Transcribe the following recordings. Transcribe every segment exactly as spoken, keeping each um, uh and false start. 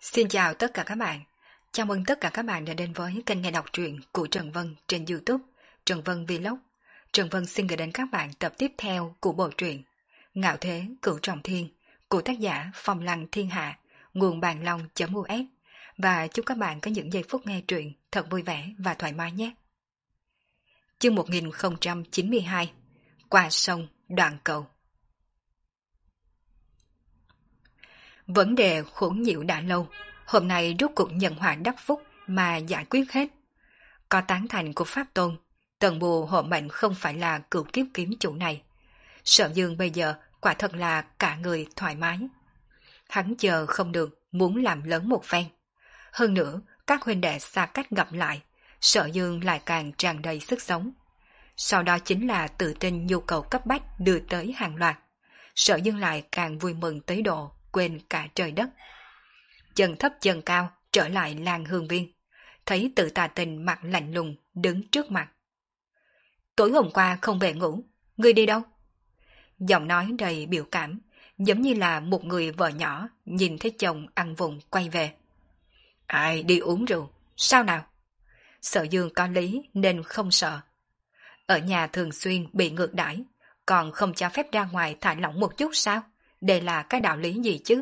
Xin chào tất cả các bạn. Chào mừng tất cả các bạn đã đến với kênh nghe đọc truyện của Trần Vân trên YouTube, Trần Vân Vlog. Trần Vân xin gửi đến các bạn tập tiếp theo của bộ truyện Ngạo Thế Cửu Trọng Thiên của tác giả Phong Lăng Thiên Hạ, nguồn bàn long.us, và chúc các bạn có những giây phút nghe truyện thật vui vẻ và thoải mái nhé. Chương một nghìn không trăm chín mươi hai, Qua sông đoạn cầu. Vấn đề khốn nhiễu đã lâu, hôm nay rốt cuộc nhận họa đắc phúc mà giải quyết hết. Có tán thành của Pháp Tôn, Tần Bù hộ mệnh không phải là cửu kiếp kiếm chủ này. Sở Dương bây giờ quả thật là cả người thoải mái. Hắn chờ không được, muốn làm lớn một phen. Hơn nữa, các huynh đệ xa cách gặp lại, Sở Dương lại càng tràn đầy sức sống. Sau đó chính là tự tin nhu cầu cấp bách đưa tới hàng loạt. Sở Dương lại càng vui mừng tới độ quên cả trời đất. Chân thấp chân cao trở lại làng Hương Viên, thấy Tự Tà Tình mặt lạnh lùng đứng trước mặt. Tối hôm qua không về ngủ, ngươi đi đâu? Giọng nói đầy biểu cảm, giống như là một người vợ nhỏ nhìn thấy chồng ăn vụng quay về. Ai đi uống rượu, sao nào? Sở Dương có lý nên không sợ. Ở nhà thường xuyên bị ngược đãi, còn không cho phép ra ngoài thả lỏng một chút sao? Đây là cái đạo lý gì chứ?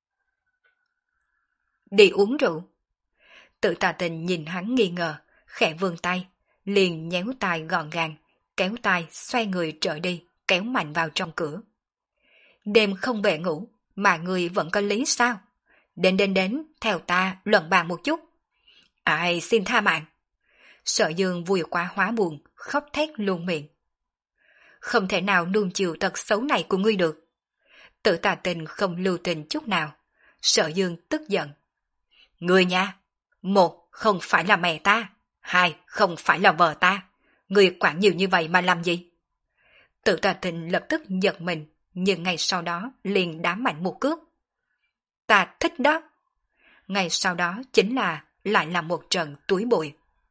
Đi uống rượu. Tự Tà Tình nhìn hắn nghi ngờ, khẽ vươn tay, liền nhéo tay gọn gàng, kéo tay xoay người trở đi, kéo mạnh vào trong cửa. Đêm không về ngủ, mà người vẫn có lý sao? Đến đến đến, theo ta luận bàn một chút. Ai xin tha mạng. Sở Dương vui quá hóa buồn, khóc thét luôn miệng. Không thể nào nuông chiều tật xấu này của ngươi được. Tự Tà Tình không lưu tình chút nào. Sở Dương tức giận. Ngươi nha, một không phải là mẹ ta, hai không phải là vợ ta. Ngươi quản nhiều như vậy mà làm gì? Tự Tà Tình lập tức giật mình, nhưng ngay sau đó liền đá mạnh một cước. Ta thích đó. Ngay sau đó chính là lại là một trận túi bụi.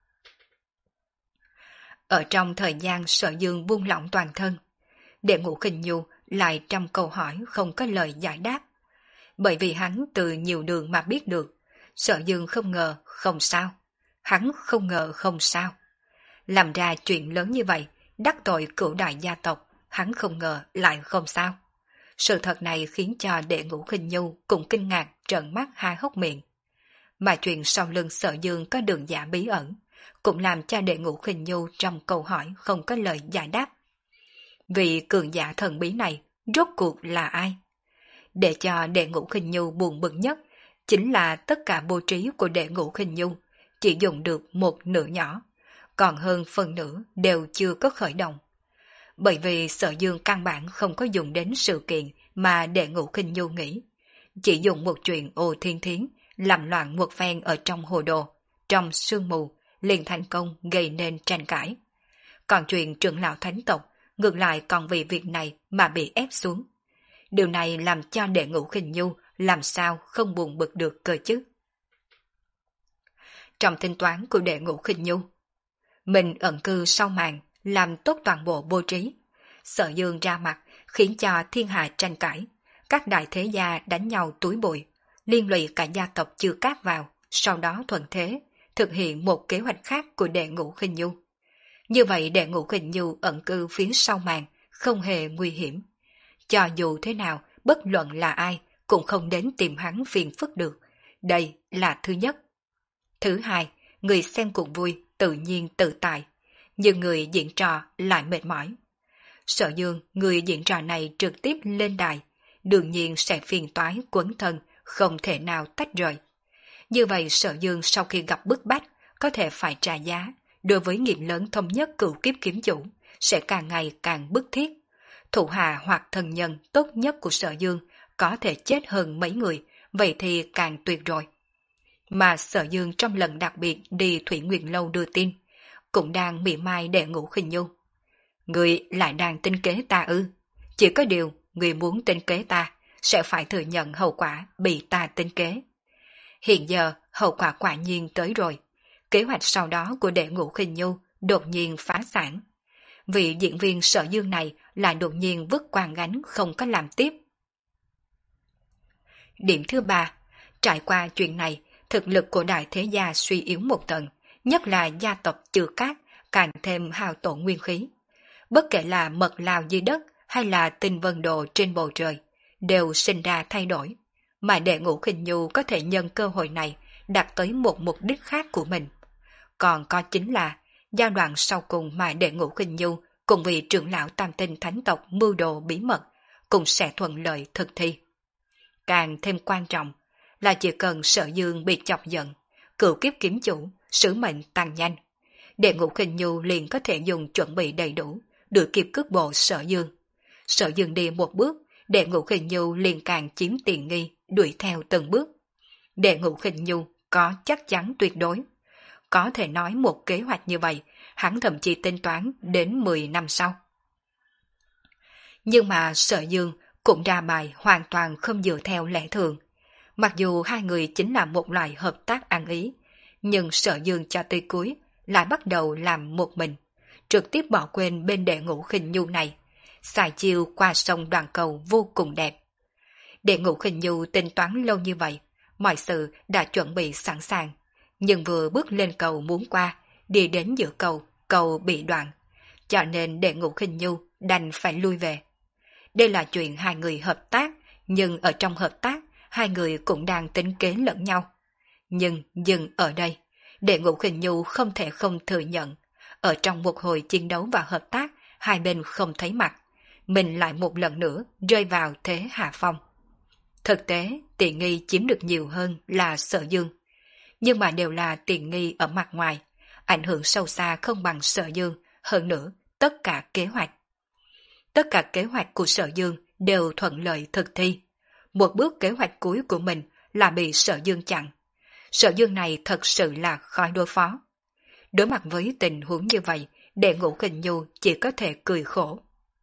Ở trong thời gian Sở Dương buông lỏng toàn thân, Đệ Ngũ Khinh Nhu lại trăm câu hỏi không có lời giải đáp. Bởi vì hắn từ nhiều đường mà biết được, Sở Dương không ngờ không sao. Hắn không ngờ không sao. Làm ra chuyện lớn như vậy, đắc tội cửu đại gia tộc, hắn không ngờ lại không sao. Sự thật này khiến cho Đệ Ngũ Khinh Nhu cũng kinh ngạc trợn mắt hai hốc miệng. Mà chuyện sau lưng Sở Dương có đường giả bí ẩn, cũng làm cho Đệ Ngũ Khinh Nhu trong câu hỏi không có lời giải đáp. Vị cường giả thần bí này rốt cuộc là ai? Để cho Đệ Ngũ Khinh Nhu buồn bực nhất chính là tất cả bố trí của Đệ Ngũ Khinh Nhu chỉ dùng được một nửa nhỏ, còn hơn phần nửa đều chưa có khởi động. Bởi vì Sở Dương căn bản không có dùng đến sự kiện mà Đệ Ngũ Khinh Nhu nghĩ, chỉ dùng một chuyện ô thiên thiến làm loạn một phen ở trong hồ đồ, trong sương mù, liền thành công gây nên tranh cãi. Còn chuyện trưởng lão thánh tộc ngược lại còn vì việc này mà bị ép xuống. Điều này làm cho Đệ Ngũ Khinh Nhu làm sao không buồn bực được cơ chứ. Trong tính toán của Đệ Ngũ Khinh Nhu, mình ẩn cư sau màn, làm tốt toàn bộ bố trí. Sở Dương ra mặt khiến cho thiên hạ tranh cãi, các đại thế gia đánh nhau túi bụi, liên lụy cả gia tộc chưa cát vào, sau đó thuận thế thực hiện một kế hoạch khác của Đệ Ngũ Khinh Nhu. Như vậy Đệ Ngũ Khinh Nhu ẩn cư phía sau màn không hề nguy hiểm. Cho dù thế nào, bất luận là ai cũng không đến tìm hắn phiền phức được. Đây là thứ nhất. Thứ hai, người xem cuộc vui tự nhiên tự tại, nhưng người diễn trò lại mệt mỏi. Sở Dương, người diễn trò này trực tiếp lên đài, đương nhiên sẽ phiền toái quấn thân, không thể nào tách rời. Như vậy Sở Dương sau khi gặp bức bách, có thể phải trả giá, đối với nghiệp lớn thống nhất cửu kiếp kiếm chủ, sẽ càng ngày càng bức thiết. Thủ hạ hoặc thân nhân tốt nhất của Sở Dương có thể chết hơn mấy người, vậy thì càng tuyệt rồi. Mà Sở Dương trong lần đặc biệt đi Thủy Nguyệt Lâu đưa tin, cũng đang mỉa mai Đệ Ngũ Khinh Nhu. Người lại đang tính kế ta ư? Chỉ có điều, người muốn tính kế ta, sẽ phải thừa nhận hậu quả bị ta tính kế. Hiện giờ, hậu quả quả nhiên tới rồi. Kế hoạch sau đó của Đệ Ngũ Khinh Nhu đột nhiên phá sản. Vị diễn viên Sở Dương này lại đột nhiên vứt quang gánh không có làm tiếp. Điểm thứ ba, Trải qua chuyện này, thực lực của đại thế gia suy yếu một tầng, nhất là gia tộc Chư Cát càng thêm hao tổn nguyên khí. Bất kể là mật lao dưới đất hay là tinh vân đồ trên bầu trời, đều sinh ra thay đổi, mà Đệ Ngũ Khinh Nhu có thể nhân cơ hội này đạt tới một mục đích khác của mình. Còn có chính là giai đoạn sau cùng mà Đệ Ngũ Khinh Nhu cùng vị trưởng lão Tam Tinh Thánh tộc mưu đồ bí mật cũng sẽ thuận lợi thực thi. Càng thêm quan trọng là chỉ cần Sở Dương bị chọc giận, cửu kiếp kiếm chủ, sứ mệnh tăng nhanh, Đệ Ngũ Khinh Nhu liền có thể dùng chuẩn bị đầy đủ, đuổi kịp cước bộ Sở Dương. Sở Dương đi một bước, Đệ Ngũ Khinh Nhu liền càng chiếm tiện nghi, đuổi theo từng bước. Đệ Ngũ Khinh Nhu có chắc chắn tuyệt đối. Có thể nói một kế hoạch như vậy, hắn thậm chí tính toán đến mười năm sau. Nhưng mà Sở Dương cũng ra bài hoàn toàn không dựa theo lẽ thường. Mặc dù hai người chính là một loại hợp tác ăn ý, nhưng Sở Dương cho tới cuối lại bắt đầu làm một mình, trực tiếp bỏ quên bên Đệ Ngũ Khinh Nhu này, xài chiêu qua sông Đoàn Cầu vô cùng đẹp. Đệ Ngũ Khinh Nhu tính toán lâu như vậy, mọi sự đã chuẩn bị sẵn sàng, nhưng vừa bước lên cầu muốn qua, đi đến giữa cầu, cầu bị đoạn, cho nên Đệ Ngũ Khinh Nhu đành phải lui về. Đây là chuyện hai người hợp tác, nhưng ở trong hợp tác, hai người cũng đang tính kế lẫn nhau. Nhưng dừng ở đây, Đệ Ngũ Khinh Nhu không thể không thừa nhận, ở trong một hồi chiến đấu và hợp tác, hai bên không thấy mặt, mình lại một lần nữa rơi vào thế hạ phong. Thực tế, tiện nghi chiếm được nhiều hơn là Sở Dương, nhưng mà đều là tiện nghi ở mặt ngoài, ảnh hưởng sâu xa không bằng Sở Dương, hơn nữa tất cả kế hoạch. Tất cả kế hoạch của Sở Dương đều thuận lợi thực thi. Một bước kế hoạch cuối của mình là bị Sở Dương chặn. Sở Dương này thật sự là khó đối phó. Đối mặt với tình huống như vậy, Đệ Ngũ Khinh Nhu chỉ có thể cười khổ.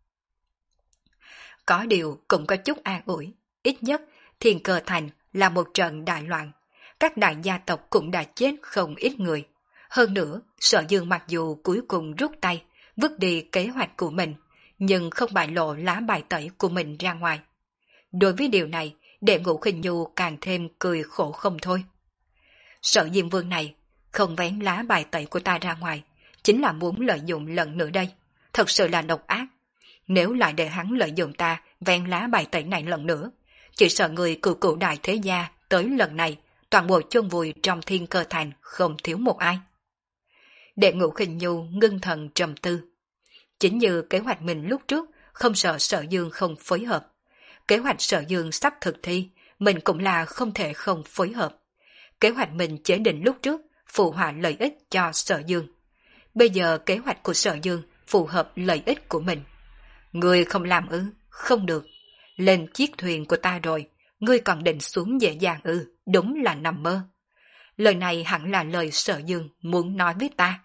Có điều cũng có chút an ủi, ít nhất Thiên Cơ Thành là một trận đại loạn. Các đại gia tộc cũng đã chết không ít người. Hơn nữa, Sở Dương mặc dù cuối cùng rút tay, vứt đi kế hoạch của mình, nhưng không bại lộ lá bài tẩy của mình ra ngoài. Đối với điều này, Đệ Ngũ Khinh Nhu càng thêm cười khổ không thôi. Sở Diêm Vương này không vén lá bài tẩy của ta ra ngoài, chính là muốn lợi dụng lần nữa đây. Thật sự là độc ác. Nếu lại để hắn lợi dụng ta vén lá bài tẩy này lần nữa, chỉ sợ người cựu cựu đại thế gia tới lần này toàn bộ chôn vùi trong Thiên Cơ Thành không thiếu một ai. Đệ Ngũ Khinh Nhu ngưng thần trầm tư. Chính như kế hoạch mình lúc trước, không sợ Sở Dương không phối hợp. Kế hoạch Sở Dương sắp thực thi, mình cũng là không thể không phối hợp. Kế hoạch mình chế định lúc trước, phù hòa lợi ích cho Sở Dương. Bây giờ kế hoạch của Sở Dương phù hợp lợi ích của mình. Ngươi không làm ư, không được. Lên chiếc thuyền của ta rồi, ngươi còn định xuống dễ dàng ư, đúng là nằm mơ. Lời này hẳn là lời Sở Dương muốn nói với ta.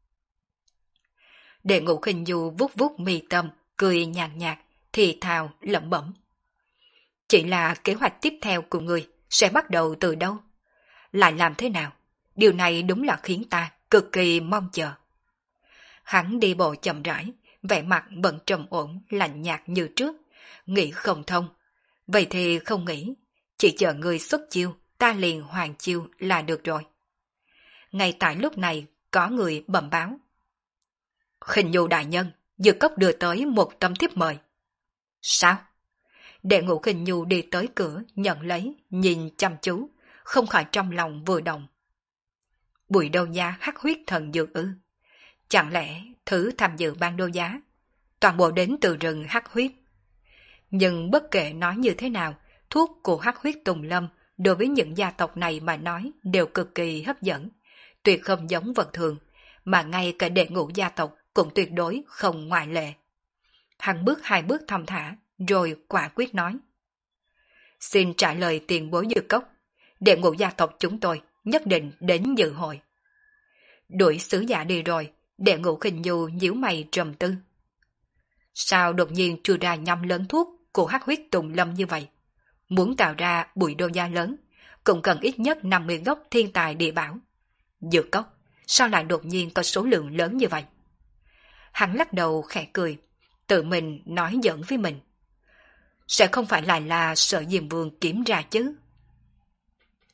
Đệ Ngũ Khinh Nhu vuốt vuốt mi tâm, cười nhàn nhạt, thì thào lẩm bẩm. Chỉ là kế hoạch tiếp theo của ngươi sẽ bắt đầu từ đâu? Lại làm thế nào? Điều này đúng là khiến ta cực kỳ mong chờ. Hắn đi bộ chậm rãi, vẻ mặt vẫn trầm ổn, lạnh nhạt như trước, nghĩ không thông. Vậy thì không nghĩ, chỉ chờ ngươi xuất chiêu, ta liền hoàn chiêu là được rồi. Ngay tại lúc này, có người bẩm báo. Khinh Nhu đại nhân, Dược Cốc đưa tới một tấm thiếp mời. Sao? Đệ Ngũ Khinh Nhu đi tới cửa, nhận lấy, nhìn chăm chú, không khỏi trong lòng vừa động. Bùi Đô Giá hắc huyết thần dược ư? Chẳng lẽ thứ tham dự ban đô giá toàn bộ đến từ rừng hắc huyết? Nhưng bất kể nói như thế nào, thuốc của hắc huyết Tùng Lâm đối với những gia tộc này mà nói đều cực kỳ hấp dẫn, tuyệt không giống vật thường, mà ngay cả đệ ngũ gia tộc cũng tuyệt đối không ngoại lệ. Hắn bước hai bước thong thả, rồi quả quyết nói. Xin trả lời tiền bối Dược Cốc, đệ ngũ gia tộc chúng tôi nhất định đến dự hội. Đuổi sứ giả đi rồi, đệ ngũ Khinh Nhu nhíu mày trầm tư. Sao đột nhiên trừ ra nhâm lớn thuốc của hắc huyết Tùng Lâm như vậy? Muốn tạo ra bụi đô gia lớn, cũng cần ít nhất năm mươi gốc thiên tài địa bảo. Dược Cốc, sao lại đột nhiên có số lượng lớn như vậy? Hắn lắc đầu khẽ cười, tự mình nói giỡn với mình. Sẽ không phải lại là Sở Diêm Vương kiếm ra chứ?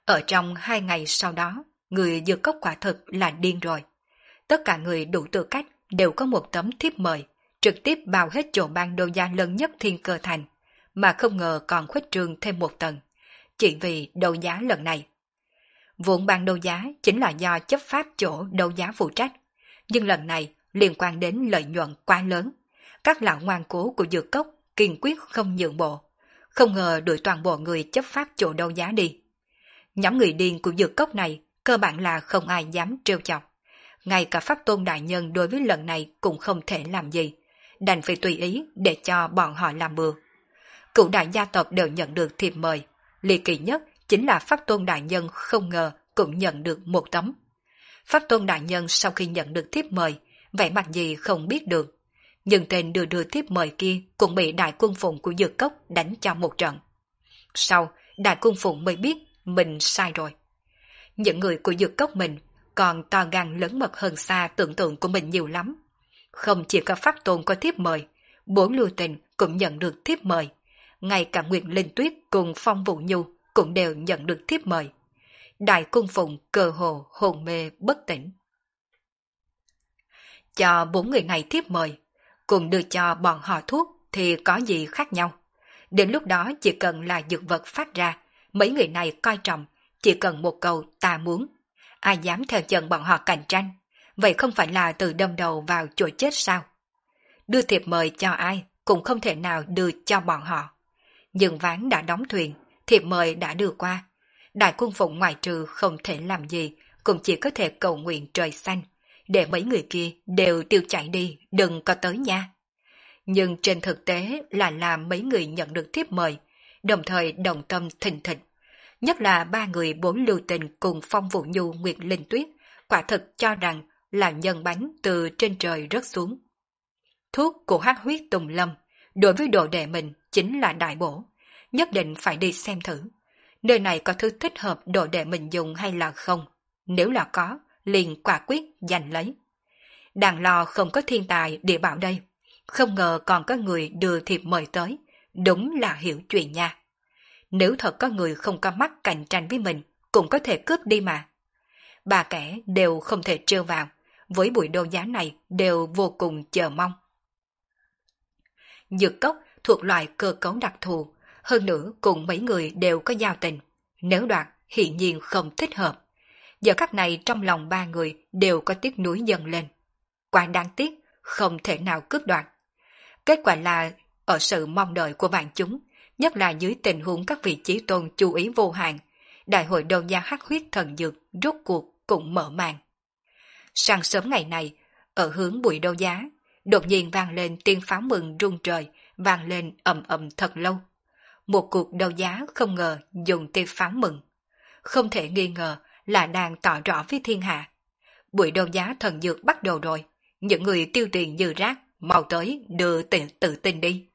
Ở trong hai ngày sau đó, người Dược Cốc quả thực là điên rồi. Tất cả người đủ tư cách đều có một tấm thiếp mời, trực tiếp bao hết chỗ ban đấu giá lớn nhất Thiên Cơ Thành, mà không ngờ còn khuếch trương thêm một tầng, chỉ vì đấu giá lần này. Vốn ban đấu giá chính là do chấp pháp chỗ đấu giá phụ trách, nhưng lần này liên quan đến lợi nhuận quá lớn. Các lão ngoan cố của Dược Cốc kiên quyết không nhượng bộ, không ngờ đuổi toàn bộ người chấp pháp chỗ đấu giá đi. Nhóm người điên của Dược Cốc này cơ bản là không ai dám trêu chọc. Ngay cả Pháp Tôn Đại Nhân đối với lần này cũng không thể làm gì, đành phải tùy ý để cho bọn họ làm bừa. Cửu đại gia tộc đều nhận được thiệp mời, ly kỳ nhất chính là Pháp Tôn Đại Nhân không ngờ cũng nhận được một tấm. Pháp Tôn Đại Nhân sau khi nhận được thiếp mời, vẻ mặt gì không biết được, nhưng tên đưa đưa thiếp mời kia cũng bị Đại Quân Phụng của Dược Cốc đánh cho một trận. Sau, Đại Quân Phụng mới biết mình sai rồi. Những người của Dược Cốc mình còn to gan lớn mật hơn xa tưởng tượng của mình nhiều lắm. Không chỉ có Pháp Tôn có thiếp mời, bốn lưu tình cũng nhận được thiếp mời. Ngay cả Nguyệt Linh Tuyết cùng Phong Vũ Nhu cũng đều nhận được thiếp mời. Đại Cung Phụng cơ hồ hồn mê bất tỉnh. Cho bốn người này thiếp mời, cùng đưa cho bọn họ thuốc thì có gì khác nhau. Đến lúc đó chỉ cần là dược vật phát ra, mấy người này coi trọng, chỉ cần một câu ta muốn. Ai dám theo chân bọn họ cạnh tranh, vậy không phải là từ đâm đầu vào chỗ chết sao? Đưa thiệp mời cho ai cũng không thể nào đưa cho bọn họ. Nhưng ván đã đóng thuyền, thiệp mời đã đưa qua. Đại Cung Phụng ngoài trừ không thể làm gì, cũng chỉ có thể cầu nguyện trời xanh, để mấy người kia đều tiêu chạy đi, đừng có tới nha. Nhưng trên thực tế là làm mấy người nhận được thiếp mời, đồng thời đồng tâm thình thịch. Nhất là ba người bốn lưu tình cùng Phong Vũ Nhu Nguyệt Linh Tuyết, quả thực cho rằng là nhân bánh từ trên trời rớt xuống. Thuốc của hắc huyết Tùng Lâm, đối với đồ đệ mình chính là đại bổ, nhất định phải đi xem thử. Nơi này có thứ thích hợp đồ đệ mình dùng hay là không? Nếu là có, liền quả quyết giành lấy. Đàn lo không có thiên tài địa bảo đây, không ngờ còn có người đưa thiệp mời tới, đúng là hiểu chuyện nha. Nếu thật có người không có mắt cạnh tranh với mình, cũng có thể cướp đi mà. Ba kẻ đều không thể trêu vào, với buổi đấu giá này đều vô cùng chờ mong. Dược Cốc thuộc loại cơ cấu đặc thù, hơn nữa cùng mấy người đều có giao tình. Nếu đoạt, hiển nhiên không thích hợp. Giờ khắc này trong lòng ba người đều có tiếc nuối dâng lên. Quá đáng tiếc, không thể nào cướp đoạt. Kết quả là, ở sự mong đợi của vạn chúng, nhất là dưới tình huống các vị chí tôn chú ý vô hạn, đại hội đấu giá hắc huyết thần dược rốt cuộc cũng mở màn. Sáng sớm ngày này, ở hướng buổi đấu giá, đột nhiên vang lên tiếng pháo mừng rung trời, vang lên ầm ầm thật lâu. Một cuộc đấu giá không ngờ dùng tiếng pháo mừng. Không thể nghi ngờ là đang tỏ rõ với thiên hạ. Buổi đấu giá thần dược bắt đầu rồi, những người tiêu tiền như rác, mau tới đưa tự, tự tin đi.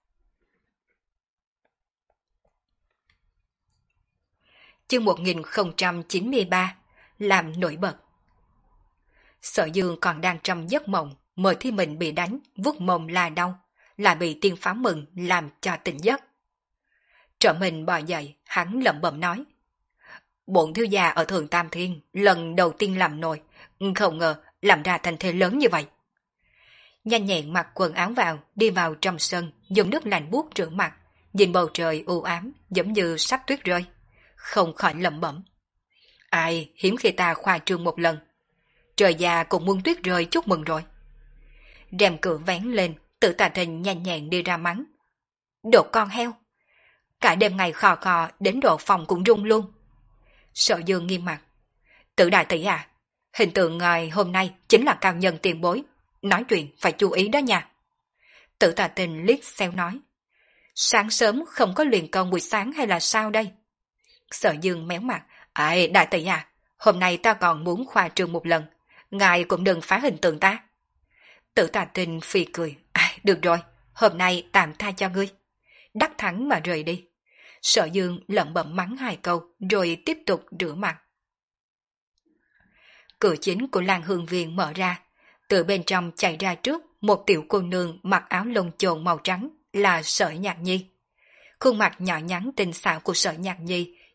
Chương một nghìn không trăm chín mươi ba, làm nổi bật. Sở Dương còn đang trong giấc mộng, mời thi mình bị đánh, vuốt mông là đau, lại bị tiên pháo mừng làm cho tỉnh giấc. Trợ mình bò dậy, hắn lẩm bẩm nói. Bổn thiếu gia ở Thường Tam Thiên, lần đầu tiên làm nồi, không ngờ làm ra thành thế lớn như vậy. Nhanh nhẹn mặc quần áo vào, đi vào trong sân, dùng nước lạnh buốt rửa mặt, nhìn bầu trời u ám giống như sắp tuyết rơi. Không khỏi lẩm bẩm. Ai, hiếm khi ta khoa trương một lần. Trời già cũng muốn tuyết rơi chúc mừng rồi. Rèm cửa vén lên, Tự Tà Thình nhanh nhẹn đi ra mắng. Đồ con heo! Cả đêm ngày khò khò đến độ phòng cũng rung luôn. Sở Dương nghiêm mặt. Tự đại tỷ à, hình tượng ngài hôm nay chính là cao nhân tiền bối. Nói chuyện phải chú ý đó nha. Tự Tà Tình liếc xéo nói. Sáng sớm không có luyện công buổi sáng hay là sao đây? Sở Dương méo mặt. Ai, đại tỷ à, hôm nay ta còn muốn khoa trương một lần. Ngài cũng đừng phá hình tượng ta. Tự Tà Tình phì cười. À, được rồi, hôm nay tạm tha cho ngươi. Đắc thắng mà rời đi. Sở Dương lẩm bẩm mắng hai câu rồi tiếp tục rửa mặt. Cửa chính của Lan Hương Viên mở ra. Từ bên trong chạy ra trước một tiểu cô nương mặc áo lông chồn màu trắng là Sở Nhạc Nhi. Khuôn mặt nhỏ nhắn tinh xảo của Sở Nhạc Nhi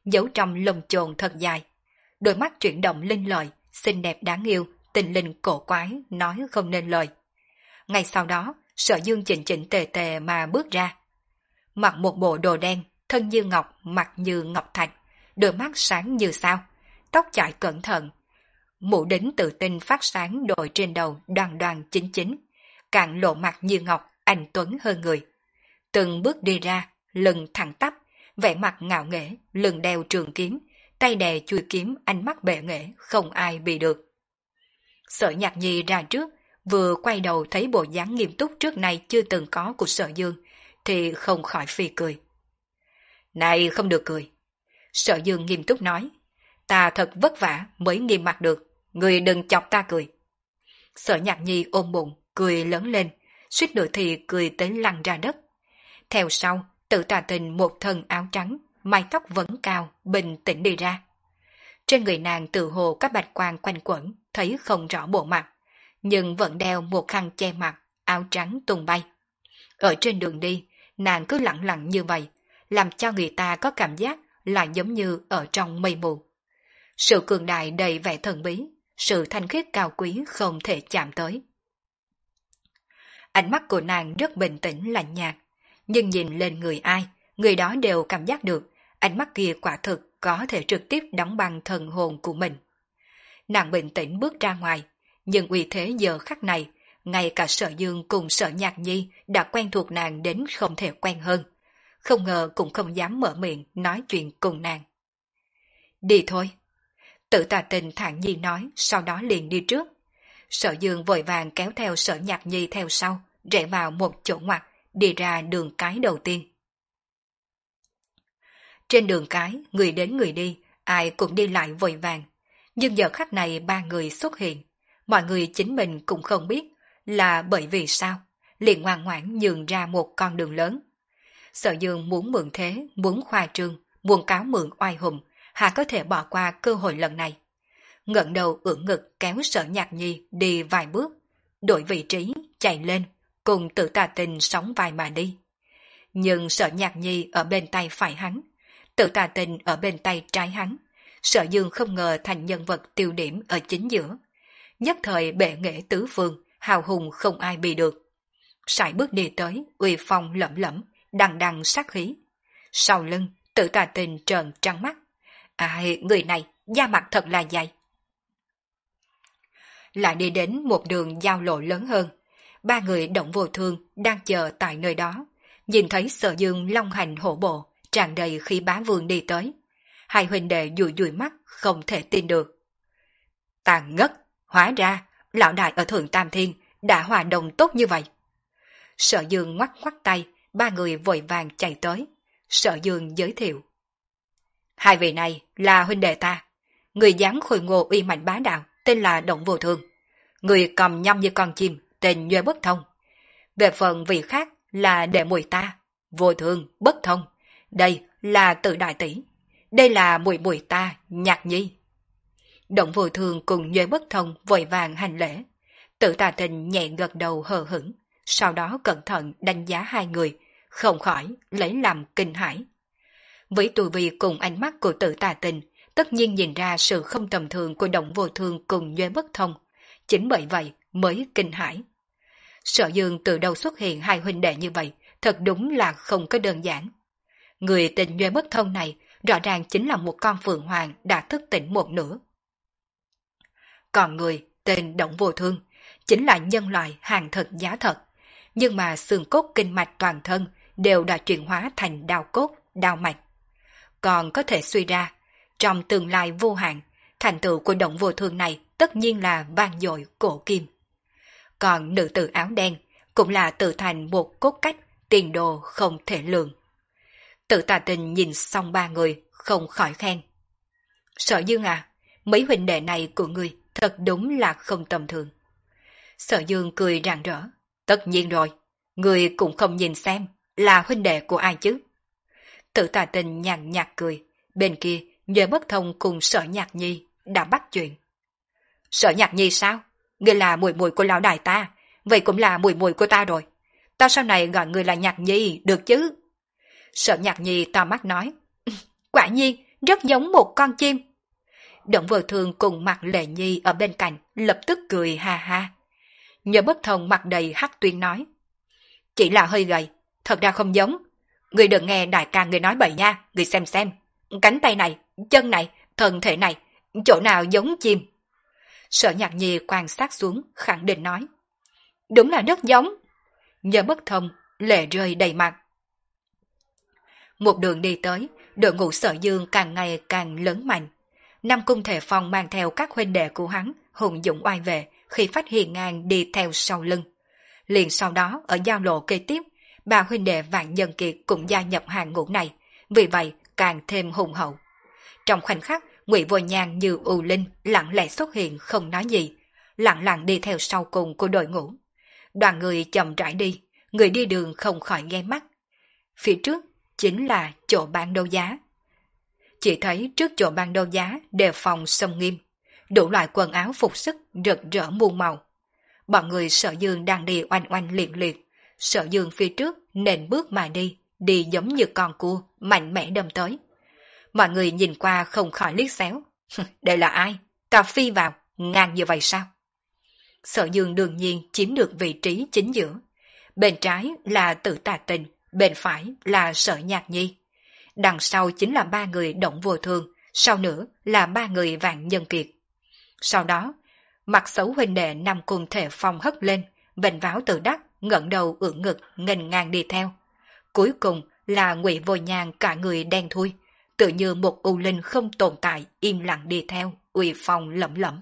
giấu trong lồng chồn thật dài. Đôi mắt chuyển động linh lợi, xinh đẹp đáng yêu, tình linh cổ quái, nói không nên lời. Ngay sau đó, Sở Dương chỉnh chỉnh tề tề mà bước ra. Mặc một bộ đồ đen, thân như ngọc, mặt như ngọc thạch, đôi mắt sáng như sao, tóc chải cẩn thận. Mũ đính tự tin phát sáng đội trên đầu đoàn đoàn chính chính, cạn lộ mặt như ngọc, anh tuấn hơn người. Từng bước đi ra, lưng thẳng tắp, vẻ mặt ngạo nghễ, lưng đeo trường kiếm, tay đè chui kiếm, ánh mắt bệ nghệ, không ai bị được. Sở Nhạc Nhi ra trước, vừa quay đầu thấy bộ dáng nghiêm túc trước nay chưa từng có của Sở Dương, thì không khỏi phì cười. Này không được cười. Sở Dương nghiêm túc nói, ta thật vất vả mới nghiêm mặt được, người đừng chọc ta cười. Sở Nhạc Nhi ôm bụng, cười lớn lên, suýt nữa thì cười tới lăn ra đất. Theo sau, Tự Tà Tình một thân áo trắng, mái tóc vấn cao, bình tĩnh đi ra. Trên người nàng tự hồ các bạch quang quanh quẩn, thấy không rõ bộ mặt, nhưng vẫn đeo một khăn che mặt, áo trắng tung bay. Ở trên đường đi, nàng cứ lặng lặng như vậy, làm cho người ta có cảm giác là giống như ở trong mây mù. Sự cường đại đầy vẻ thần bí, sự thanh khiết cao quý không thể chạm tới. Ánh mắt của nàng rất bình tĩnh lạnh nhạt, nhưng nhìn lên người ai, người đó đều cảm giác được, ánh mắt kia quả thực có thể trực tiếp đóng băng thần hồn của mình. Nàng bình tĩnh bước ra ngoài, nhưng uy thế giờ khắc này, ngay cả Sở Dương cùng Sở Nhạc Nhi đã quen thuộc nàng đến không thể quen hơn. Không ngờ cũng không dám mở miệng nói chuyện cùng nàng. Đi thôi. Tự Tà Tình thản nhiên nói, sau đó liền đi trước. Sở Dương vội vàng kéo theo Sở Nhạc Nhi theo sau, rẽ vào một chỗ ngoặt, đi ra đường cái đầu tiên. Trên đường cái, người đến người đi, ai cũng đi lại vội vàng. Nhưng giờ khắc này ba người xuất hiện, mọi người chính mình cũng không biết là bởi vì sao, liền ngoan ngoãn nhường ra một con đường lớn. Sở Dương muốn mượn thế, muốn khoa trương, muốn cáo mượn oai hùng, hà có thể bỏ qua cơ hội lần này. Ngẩng đầu ưỡn ngực kéo Sở Nhạc Nhi đi vài bước, đổi vị trí, chạy lên, cùng Tự Tà Tình sóng vai mà đi. Nhưng Sở Nhạc Nhi ở bên tay phải hắn, Tự Tà Tình ở bên tay trái hắn. Sở Dương không ngờ thành nhân vật tiêu điểm ở chính giữa. Nhất thời bệ nghệ tứ phương, hào hùng không ai bị được. Sải bước đi tới, uy phong lẫm lẫm, đằng đằng sát khí. Sau lưng, Tự Tà Tình trợn trắng mắt. Ai, người này, da mặt thật là dày. Lại đi đến một đường giao lộ lớn hơn. Ba người Động Vô Thương đang chờ tại nơi đó. Nhìn thấy Sở Dương long hành hổ bộ, tràn đầy khí bá vương đi tới. Hai huynh đệ dụi dụi mắt, không thể tin được. Tàn ngất, hóa ra, lão đại ở Thượng Tam Thiên đã hòa đồng tốt như vậy. Sở Dương ngoắc ngoắc tay, ba người vội vàng chạy tới. Sở Dương giới thiệu. Hai vị này là huynh đệ ta. Người dáng khôi ngô uy mạnh bá đạo, tên là Động Vô Thương. Người cầm nhâm như con chim, tên Nhuê Bất Thông. Về phần vị khác là đệ muội ta, Vô Thương, Bất Thông. Đây là Tự đại tỷ. Đây là muội muội ta, Nhạc Nhi. Động Vô Thương cùng Nhuê Bất Thông vội vàng hành lễ. Tự Tà Tình nhẹ gật đầu hờ hững, sau đó cẩn thận đánh giá hai người, không khỏi lấy làm kinh hãi. Với tu vi cùng ánh mắt của Tự Tà Tình, tất nhiên nhìn ra sự không tầm thường của Động Vô Thương cùng Nhuê Bất Thông, chính bởi vậy mới kinh hãi. Sở Dương từ đâu xuất hiện hai huynh đệ như vậy, thật đúng là không có đơn giản. Người tên Nhuê Bất Thông này rõ ràng chính là một con phượng hoàng đã thức tỉnh một nửa. Còn người tên Động Vô Thương chính là nhân loại hàng thật giá thật, nhưng mà xương cốt kinh mạch toàn thân đều đã chuyển hóa thành đao cốt, đao mạch. Còn có thể suy ra, trong tương lai vô hạn, thành tựu của Động Vô Thương này tất nhiên là vang dội cổ kim. Còn nữ tử áo đen cũng là tự thành một cốt cách tiền đồ không thể lường. Tự Tà Tình nhìn xong ba người, không khỏi khen. Sở Dương à, mấy huynh đệ này của ngươi thật đúng là không tầm thường. Sở Dương cười rạng rỡ. Tất nhiên rồi, ngươi cũng không nhìn xem là huynh đệ của ai chứ. Tự Tà Tình nhàn nhạt cười, bên kia Nhuê Bất Thông cùng Sở Nhạc Nhi đã bắt chuyện. Sở Nhạc Nhi sao? Ngươi là muội muội của lão đại ta, vậy cũng là muội muội của ta rồi. Ta sau này gọi ngươi là Nhạc Nhi được chứ? Sở Nhạc Nhi to mắt nói. Quả nhiên, rất giống một con chim. Động Vô Thường cùng Mạc Lệ Nhi ở bên cạnh lập tức cười ha ha. Nhớ Bất Thông mặt đầy hắc tuyến nói. Chỉ là hơi gầy, thật ra không giống. Người đừng nghe đại ca người nói bậy nha, người xem xem. Cánh tay này, chân này, thân thể này, chỗ nào giống chim. Sở Nhạc Nhi quan sát xuống, khẳng định nói. Đúng là rất giống. Nhớ Bất Thông, lệ rơi đầy mặt. Một đường đi tới, đội ngũ Sở Dương càng ngày càng lớn mạnh. Nam Cung Thể Phong mang theo các huynh đệ của hắn, hùng dũng oai vệ, khi phát hiện ngang đi theo sau lưng. Liền sau đó, ở giao lộ kế tiếp, ba huynh đệ Vạn Nhân Kiệt cũng gia nhập hàng ngũ này, vì vậy càng thêm hùng hậu. Trong khoảnh khắc, Ngụy Vô Nhan như u linh lặng lẽ xuất hiện không nói gì, lặng lặng đi theo sau cùng của đội ngũ. Đoàn người chậm rãi đi, người đi đường không khỏi ghé mắt. Phía trước chính là chỗ bán đấu giá. Chỉ thấy trước chỗ bán đấu giá đề phòng xâm nghiêm, đủ loại quần áo phục sức rực rỡ muôn màu. Bọn người Sở Dương đang đi oanh oanh liệt liệt, Sở Dương phía trước nền bước mà đi, đi giống như con cua, mạnh mẽ đâm tới. Mọi người nhìn qua không khỏi liếc xéo. Đây là ai? Cà phi vào, ngang như vậy sao? Sở Dương đương nhiên chiếm được vị trí chính giữa. Bên trái là Tử Tà Tình, bên phải là Sở Nhạc Nhi. Đằng sau chính là ba người Động Vô Thường, sau nữa là ba người Vạn Nhân Kiệt. Sau đó, mặt xấu huynh đệ Nam Cung Thể Phong hất lên, vênh váo tự đắc, ngẩng đầu ưỡn ngực, nghênh ngang đi theo. Cuối cùng là Ngụy Vô Nhan cả người đen thui, tự như một u linh không tồn tại, im lặng đi theo, uy phong lẫm lẫm.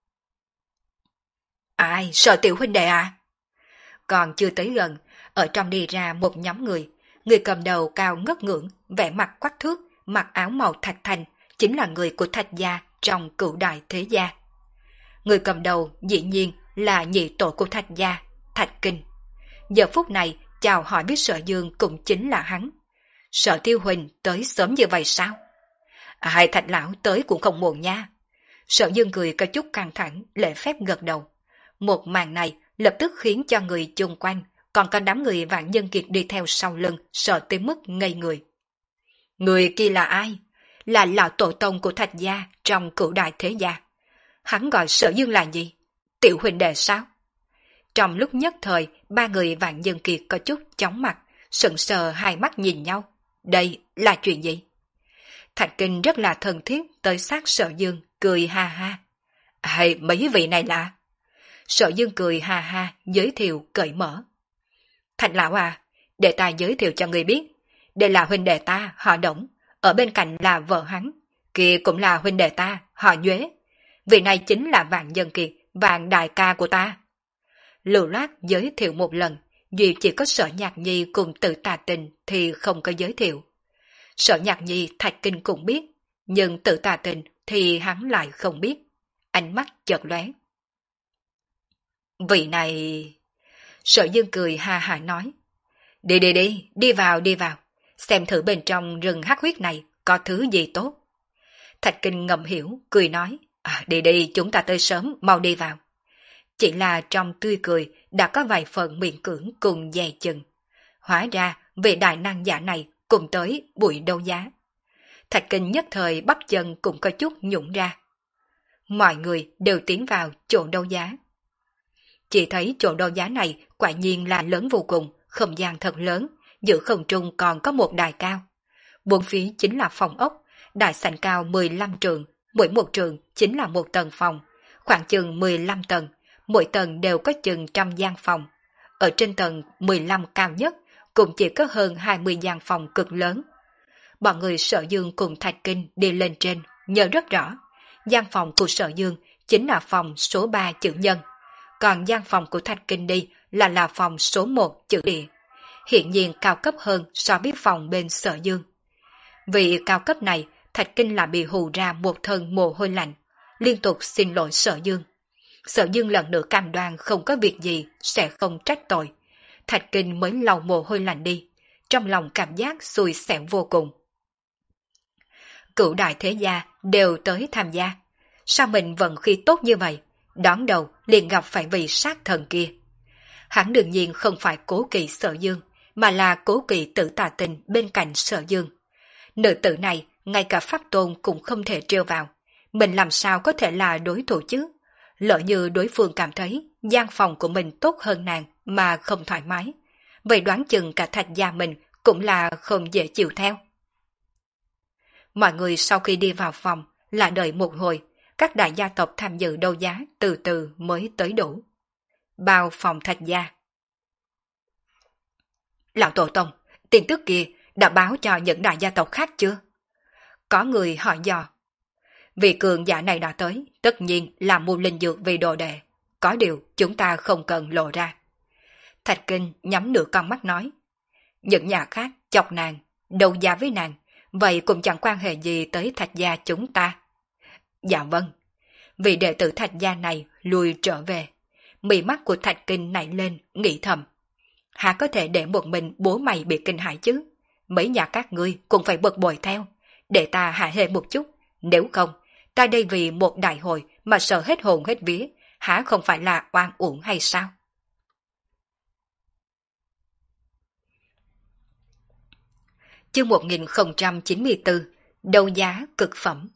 Ai, Sở tiểu huynh đệ à? Còn chưa tới gần, ở trong đi ra một nhóm người, người cầm đầu cao ngất ngưỡng, vẻ mặt quắc thước, mặc áo màu thạch thành, chính là người của Thạch gia trong Cửu Đại Thế gia. Người cầm đầu dĩ nhiên là nhị tổ của Thạch gia, Thạch Kinh. Giờ phút này chào hỏi biết Sở Dương cũng chính là hắn. Sở Tiêu huynh tới sớm như vậy sao? À, hai Thạch lão tới cũng không muộn nha. Sở Dương cười có chút căng thẳng, lễ phép gật đầu. Một màn này lập tức khiến cho người chung quanh, còn có đám người Vạn Nhân Kiệt đi theo sau lưng, sợ tới mức ngây người. Người kia là ai? Là lão tổ tông của Thạch gia trong Cửu Đại Thế gia. Hắn gọi Sở Dương là gì? Tiểu huynh đệ sao? Trong lúc nhất thời, ba người Vạn Nhân Kiệt có chút chóng mặt, sững sờ hai mắt nhìn nhau. Đây là chuyện gì? Thạch Kinh rất là thân thiết tới sát Sở Dương, cười ha ha. Hay mấy vị này là? Sở Dương cười ha ha, giới thiệu cởi mở. Thạch lão à, để ta giới thiệu cho người biết. Đây là huynh đệ ta, họ Đổng. Ở bên cạnh là vợ hắn. Kia cũng là huynh đệ ta, họ Nhuế. Vị này chính là Vạn Nhân Kiệt, Vạn đại ca của ta. Lưu loát giới thiệu một lần, duy chỉ có Sở Nhạc Nhi cùng Tử Tà Tình thì không có giới thiệu. Sở Nhạc Nhi Thạch Kinh cũng biết, nhưng Tử Tà Tình thì hắn lại không biết. Ánh mắt chợt lóe. Vị này... Sở Dương cười ha ha nói. Đi đi đi, đi vào đi vào, xem thử bên trong rừng hắc huyết này có thứ gì tốt. Thạch Kinh ngầm hiểu, cười nói. À, đi đi, chúng ta tới sớm, mau đi vào. Chỉ là trong tươi cười đã có vài phần miễn cưỡng cùng dè chừng. Hóa ra vị đại năng giả này cùng tới buổi đấu giá. Thạch Kinh nhất thời bắp chân cũng có chút nhũn ra. Mọi người đều tiến vào chỗ đấu giá. Chỉ thấy chỗ đấu giá này quả nhiên là lớn vô cùng, không gian thật lớn, giữa không trung còn có một đài cao. Bốn phía chính là phòng ốc, đại sảnh cao mười lăm trượng, mỗi một trượng chính là một tầng phòng, khoảng chừng mười lăm tầng, mỗi tầng đều có chừng trăm gian phòng. Ở trên tầng mười lăm cao nhất cũng chỉ có hơn hai mươi gian phòng cực lớn. Bọn người Sở Dương cùng Thạch Kinh đi lên trên, nhớ rất rõ, gian phòng của Sở Dương chính là phòng số ba chữ nhân, còn gian phòng của Thạch Kinh đi là là phòng số một chữ địa, hiện nhiên cao cấp hơn so với phòng bên Sở Dương. Vì cao cấp này, Thạch Kinh là bị hù ra một thân mồ hôi lạnh, liên tục xin lỗi Sở Dương. Sở Dương lần nữa cam đoan không có việc gì sẽ không trách tội. Thạch Kinh mới lau mồ hôi lạnh đi, trong lòng cảm giác xui xẻo vô cùng. Cửu đại thế gia đều tới tham gia, sao mình vận khí tốt như vậy, đón đầu liền gặp phải vị sát thần kia. Hắn đương nhiên không phải cố kỵ Sở Dương, mà là cố kỵ Tử Tà Tình bên cạnh Sở Dương. Nữ tử này ngay cả pháp tôn cũng không thể trêu vào. Mình làm sao có thể là đối thủ chứ? Lỡ như đối phương cảm thấy gian phòng của mình tốt hơn nàng mà không thoải mái, vậy đoán chừng cả Thạch gia mình cũng là không dễ chịu theo. Mọi người sau khi đi vào phòng, lại đợi một hồi, các đại gia tộc tham dự đấu giá từ từ mới tới đủ. Bao phòng Thạch gia. Lão Tổ Tông, tin tức kia đã báo cho những đại gia tộc khác chưa? Có người hỏi dò. Vị cường giả này đã tới, tất nhiên là mua linh dược vì đồ đệ. Có điều chúng ta không cần lộ ra. Thạch Kinh nhắm nửa con mắt nói. Những nhà khác chọc nàng, đấu giá với nàng, vậy cũng chẳng quan hệ gì tới Thạch gia chúng ta. Dạ vâng. Vị đệ tử Thạch gia này lùi trở về. Mí mắt của Thạch Kinh nảy lên, nghĩ thầm. Há có thể để một mình bố mày bị kinh hãi chứ? Mấy nhà các ngươi cũng phải bực bội theo. Để ta hạ hệ một chút. Nếu không, ta đây vì một đại hội mà sợ hết hồn hết vía, há không phải là oan uổng hay sao? Chương một nghìn không trăm chín mươi tư, đấu giá cực phẩm.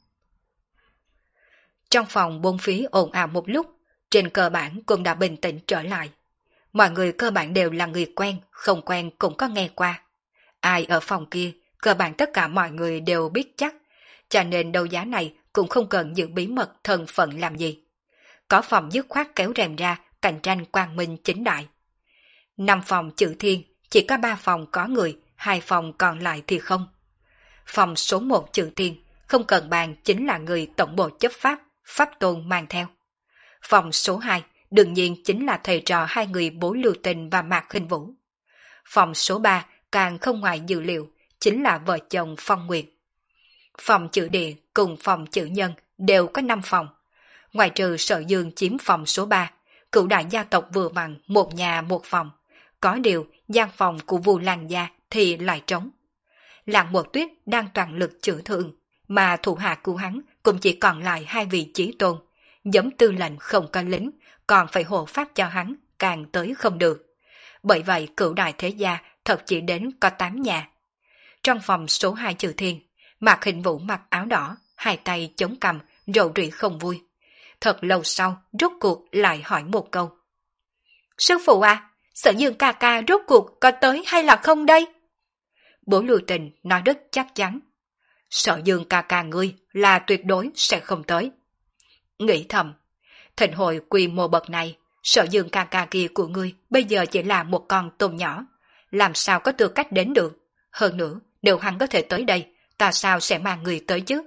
Trong phòng bốn phía ồn ào một lúc, trên cơ bản cũng đã bình tĩnh trở lại. Mọi người cơ bản đều là người quen, không quen cũng có nghe qua. Ai ở phòng kia, cơ bản tất cả mọi người đều biết chắc, cho nên đấu giá này cũng không cần giữ bí mật thân phận làm gì. Có phòng dứt khoát kéo rèm ra, cạnh tranh quang minh chính đại. Năm phòng chữ thiên, chỉ có ba phòng có người, hai phòng còn lại thì không. Phòng số một chữ thiên, không cần bàn chính là người tổng bộ chấp pháp, pháp tôn mang theo. Phòng số hai, đương nhiên chính là thầy trò hai người Bố Lưu Tình và Mạc Khinh Vũ. Phòng số ba, càng không ngoài dự liệu, chính là vợ chồng Phong Nguyệt. Phòng chữ địa cùng phòng chữ nhân đều có năm phòng. Ngoài trừ Sở Dương chiếm phòng số ba, cửu đại gia tộc vừa vặn một nhà một phòng. Có điều, gian phòng của Vu Lan gia thì lại trống. Lạng Một Tuyết đang toàn lực chữa thương, mà thủ hạ của hắn cũng chỉ còn lại hai vị chí tôn. Giống tư lệnh không có lính, còn phải hộ pháp cho hắn, càng tới không được. Bởi vậy cửu đại thế gia thật chỉ đến có tám nhà. Trong phòng số hai chữ thiên, Mạc Hình Vũ mặc áo đỏ, hai tay chống cằm, rầu rĩ không vui. Thật lâu sau, rốt cuộc lại hỏi một câu. Sư phụ à, Sở Dương ca ca rốt cuộc có tới hay là không đây? Bố Lưu Tình nói rất chắc chắn. Sở Dương ca ca ngươi là tuyệt đối sẽ không tới. Nghĩ thầm, thịnh hội quy mô bậc này, Sở Dương ca ca kia của ngươi bây giờ chỉ là một con tôm nhỏ. Làm sao có tư cách đến được? Hơn nữa, nếu hắn có thể tới đây, ta sao sẽ mang người tới chứ?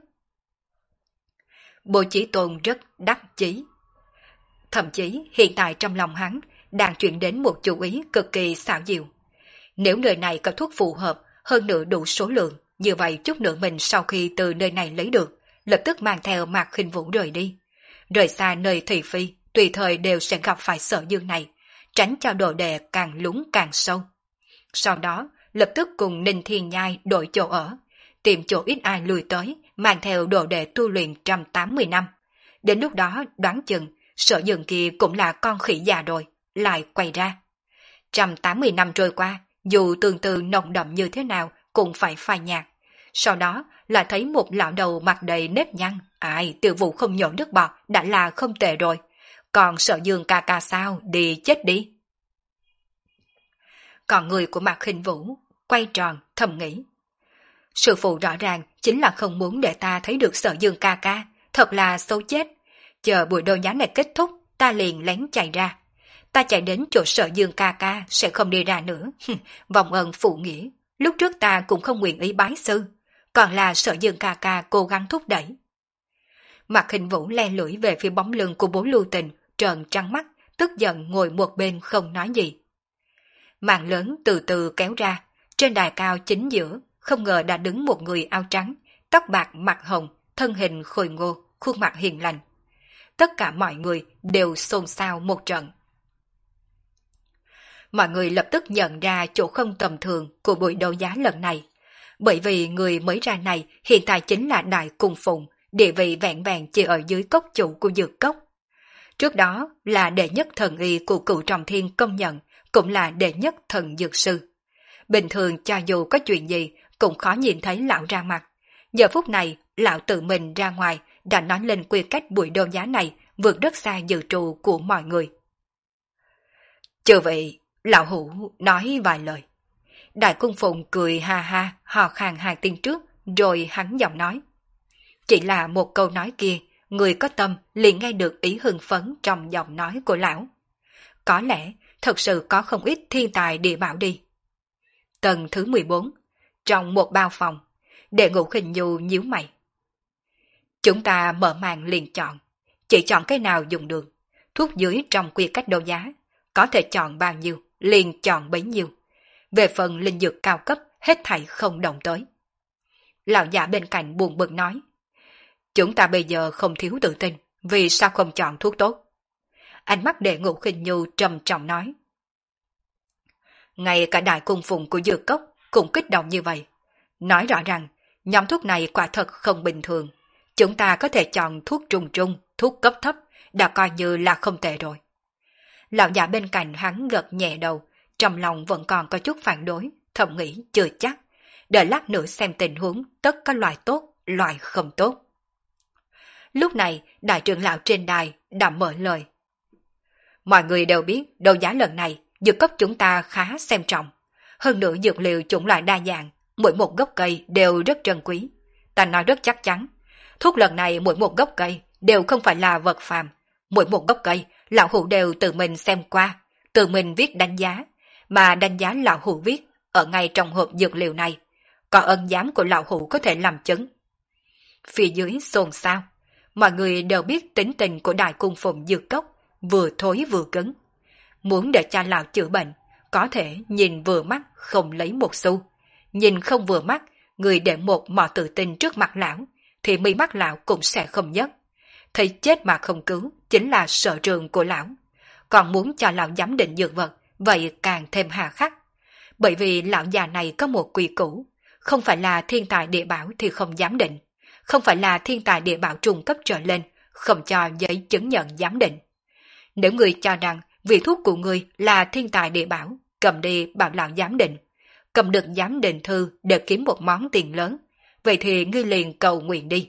Bố Chí Tôn rất đắc chí. Thậm chí hiện tại trong lòng hắn đang chuyển đến một chú ý cực kỳ xảo diệu. Nếu nơi này có thuốc phù hợp, hơn nữa đủ số lượng, như vậy chút nữa mình sau khi từ nơi này lấy được, lập tức mang theo Mạc Khinh Vũ rời đi. Rời xa nơi thị phi, tùy thời đều sẽ gặp phải Sở Dương này, tránh cho đồ đệ càng lún càng sâu. Sau đó, lập tức cùng Ninh Thiên Nhai đổi chỗ ở, tìm chỗ ít ai lùi tới, mang theo đồ đệ tu luyện một trăm tám mươi năm. Đến lúc đó đoán chừng, Sở Dương kia cũng là con khỉ già rồi, lại quay ra. một trăm tám mươi năm trôi qua, dù tương tự nồng đậm như thế nào cũng phải phai nhạt. Sau đó là thấy một lão đầu mặt đầy nếp nhăn, ai Tiêu Vũ không nhổ nước bọt đã là không tệ rồi. Còn Sở Dương ca ca sao, đi chết đi. Còn người của Mạc Khinh Vũ quay tròn thầm nghĩ. Sư phụ rõ ràng chính là không muốn để ta thấy được Sở Dương ca ca, thật là xấu chết. Chờ buổi đấu giá này kết thúc, ta liền lén chạy ra. Ta chạy đến chỗ Sở Dương ca ca sẽ không đi ra nữa. Vòng ơn phụ nghĩa, lúc trước ta cũng không nguyện ý bái sư, còn là Sở Dương ca ca cố gắng thúc đẩy. Mạc Khinh Vũ le lưỡi về phía bóng lưng của Bố Lưu Tình, trợn trắng mắt, tức giận ngồi một bên không nói gì. Màn lớn từ từ kéo ra, trên đài cao chính giữa, không ngờ đã đứng một người áo trắng, tóc bạc mặt hồng, thân hình khôi ngô, khuôn mặt hiền lành. Tất cả mọi người đều xôn xao một trận. Mọi người lập tức nhận ra chỗ không tầm thường của buổi đấu giá lần này, bởi vì người mới ra này hiện tại chính là Đại Cung Phụng, địa vị vẹn vẹn chỉ ở dưới cốc chủ của dược cốc. Trước đó là đệ nhất thần y của Cửu Trọng Thiên công nhận, cũng là đệ nhất thần dược sư. Bình thường cho dù có chuyện gì cũng khó nhìn thấy lão ra mặt, Giờ phút này, lão tự mình ra ngoài đã nói lên quy cách buổi đấu giá này vượt rất xa dự trù của mọi người. Chưa vậy, lão hủ nói vài lời. Đại cung phụng cười ha ha, hò khàn hai tiếng trước, rồi hắn giọng nói. Chỉ là một câu nói kia, người có tâm liền nghe được ý hưng phấn trong giọng nói của lão. Có lẽ, thật sự có không ít thiên tài địa bảo đi. Tầng thứ mười bốn, trong một bao phòng, Đệ Ngũ Khinh Nhu nhíu mày. Chúng ta mở màn liền chọn, chỉ chọn cái nào dùng được, thuốc dưới trong quy cách đấu giá, có thể chọn bao nhiêu, liền chọn bấy nhiêu. Về phần linh dược cao cấp, hết thảy không động tới. Lão giả bên cạnh buồn bực nói, chúng ta bây giờ không thiếu tự tin, vì sao không chọn thuốc tốt? Ánh mắt Đệ Ngũ Khinh Nhu trầm trọng nói, ngay cả đại cung phụng của Dược Cốc cũng kích động như vậy. Nói rõ rằng, nhóm thuốc này quả thật không bình thường. Chúng ta có thể chọn thuốc trung trung, thuốc cấp thấp, đã coi như là không tệ rồi. Lão già bên cạnh hắn gật nhẹ đầu, trong lòng vẫn còn có chút phản đối, thầm nghĩ chưa chắc. Đợi lát nữa xem tình huống, tất có loại tốt, loại không tốt. Lúc này, đại trưởng lão trên đài đã mở lời. Mọi người đều biết đấu giá lần này, dược cấp chúng ta khá xem trọng. Hơn nữa dược liệu chủng loại đa dạng, mỗi một gốc cây đều rất trân quý. Ta nói rất chắc chắn, thuốc lần này mỗi một gốc cây đều không phải là vật phàm. Mỗi một gốc cây, lão hủ đều tự mình xem qua, tự mình viết đánh giá, mà đánh giá lão hủ viết ở ngay trong hộp dược liệu này. Có ân giám của lão hủ có thể làm chứng. Phía dưới xôn xao, mọi người đều biết tính tình của đại cung phụng Dược Cốc, vừa thối vừa cứng. Muốn để cho lão chữa bệnh, có thể nhìn vừa mắt không lấy một xu. Nhìn không vừa mắt, người để một mỏ tự tin trước mặt lão, thì mi mắt lão cũng sẽ không nhấc. Thấy chết mà không cứu, chính là sở trường của lão. Còn muốn cho lão giám định dược vật, vậy càng thêm hà khắc. Bởi vì lão già này có một quy củ, không phải là thiên tài địa bảo thì không giám định, không phải là thiên tài địa bảo trung cấp trở lên, không cho giấy chứng nhận giám định. Nếu người cho rằng vị thuốc của người là thiên tài địa bảo, cầm đi bảo lão giám định, cầm được giám định thư để kiếm một món tiền lớn, vậy thì ngươi liền cầu nguyện đi.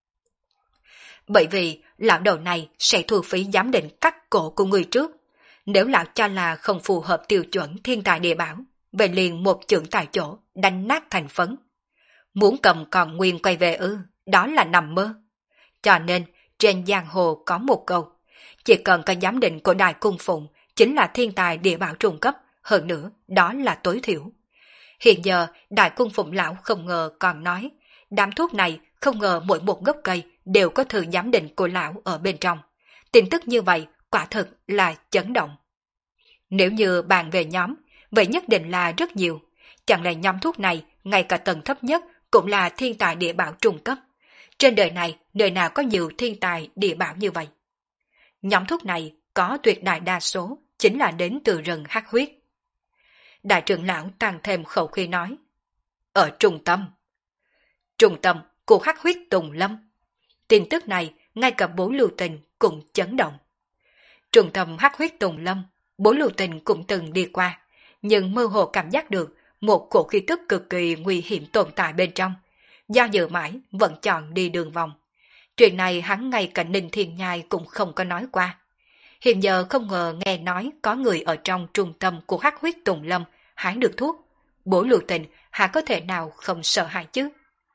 Bởi vì lão đầu này sẽ thu phí giám định cắt cổ của người trước. Nếu lão cho là không phù hợp tiêu chuẩn thiên tài địa bảo, vậy liền một chưởng tại chỗ, đánh nát thành phấn. Muốn cầm còn nguyên quay về ư, đó là nằm mơ. Cho nên, trên giang hồ có một câu, chỉ cần có giám định của đại cung phụng, chính là thiên tài địa bảo trung cấp, hơn nữa, đó là tối thiểu. Hiện giờ, đại cung phụng lão không ngờ còn nói, đám thuốc này không ngờ mỗi một gốc cây đều có thư giám định của lão ở bên trong. Tin tức như vậy quả thực là chấn động. Nếu như bàn về nhóm, vậy nhất định là rất nhiều. Chẳng lẽ nhóm thuốc này, ngay cả tầng thấp nhất cũng là thiên tài địa bảo trung cấp. Trên đời này, nơi nào có nhiều thiên tài địa bảo như vậy? Nhóm thuốc này có tuyệt đại đa số chính là đến từ rừng hắc huyết. Đại trưởng lão tăng thêm khẩu khí nói. Ở trung tâm. Trung tâm của hắc huyết Tùng Lâm. Tin tức này, ngay cả Bố Lưu Tình cũng chấn động. Trung tâm hắc huyết Tùng Lâm, Bố Lưu Tình cũng từng đi qua, nhưng mơ hồ cảm giác được một cổ khí tức cực kỳ nguy hiểm tồn tại bên trong. Do dự mãi, vẫn chọn đi đường vòng. Chuyện này hắn ngay cả Ninh Thiên Nhai cũng không có nói qua. Hiện giờ không ngờ nghe nói có người ở trong trung tâm của hắc huyết Tùng Lâm hái được thuốc. Bố Lưu Tình hả có thể nào không sợ hãi chứ?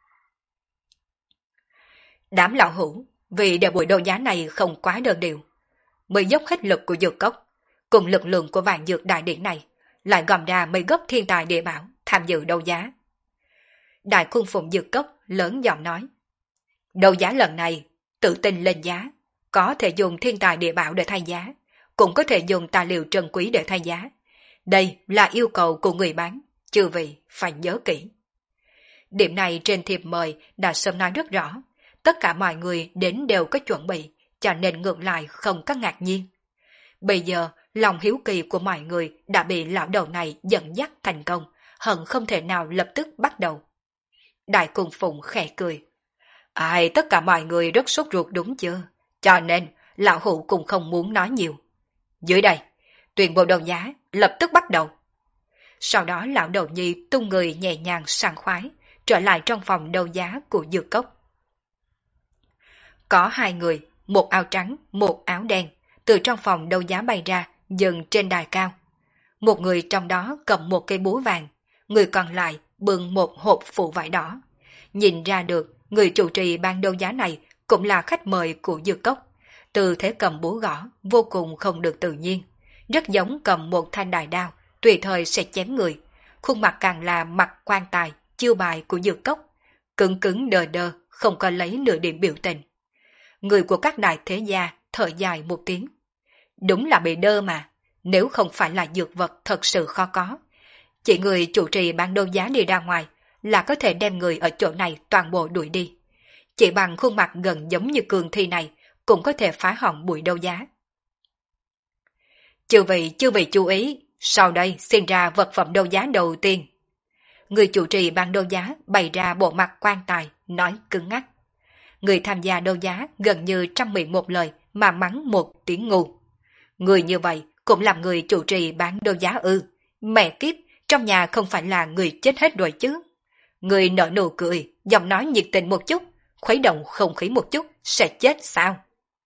Đám lão hữu, vì để buổi đấu giá này không quá đơn điệu, mới dốc hết lực của Dược Cốc, cùng lực lượng của vạn dược đại điển này, lại gom ra mấy gốc thiên tài địa bảo tham dự đấu giá. Đại cung phụng Dược Cốc lớn giọng nói, đấu giá lần này, tự tin lên giá, có thể dùng thiên tài địa bảo để thay giá, cũng có thể dùng tài liệu trân quý để thay giá. Đây là yêu cầu của người bán, chư vị phải nhớ kỹ. Điểm này trên thiệp mời đã sớm nói rất rõ, tất cả mọi người đến đều có chuẩn bị, cho nên ngược lại không có ngạc nhiên. Bây giờ, lòng hiếu kỳ của mọi người đã bị lão đầu này dẫn dắt thành công, hận không thể nào lập tức bắt đầu. Đại cung phụng khẽ cười. Ai, tất cả mọi người rất sốt ruột đúng chưa? Cho nên, lão hữu cũng không muốn nói nhiều. Dưới đây, tuyên bố đấu giá, lập tức bắt đầu. Sau đó lão đầu nhi tung người nhẹ nhàng sảng khoái, trở lại trong phòng đấu giá của dược cốc. Có hai người, một áo trắng, một áo đen, từ trong phòng đấu giá bay ra, dừng trên đài cao. Một người trong đó cầm một cây búa vàng, người còn lại bưng một hộp phụ vải đỏ. Nhìn ra được, người chủ trì ban đấu giá này cũng là khách mời của dược cốc. Từ thế cầm búa gõ, vô cùng không được tự nhiên. Rất giống cầm một thanh đại đao, tùy thời sẽ chém người. Khuôn mặt càng là mặt quan tài, chiêu bài của dược cốc. Cứng cứng đờ đờ, không có lấy nửa điểm biểu tình. Người của các đại thế gia thở dài một tiếng. Đúng là bị đơ mà, nếu không phải là dược vật thật sự khó có. Chỉ người chủ trì ban đấu giá đi ra ngoài là có thể đem người ở chỗ này toàn bộ đuổi đi. Chỉ bằng khuôn mặt gần giống như cường thi này cũng có thể phá hỏng buổi đấu giá. Chư vị, chư vị chú ý, sau đây xin ra vật phẩm đấu giá đầu tiên. Người chủ trì ban đấu giá bày ra bộ mặt quan tài, nói cứng ngắc. Người tham gia đấu giá gần như trăm miệng một lời mà mắng một tiếng ngu. Người như vậy cũng làm người chủ trì bán đấu giá ư. Mẹ kiếp, trong nhà không phải là người chết hết rồi chứ. Người nở nụ cười, giọng nói nhiệt tình một chút, khuấy động không khí một chút, sẽ chết sao?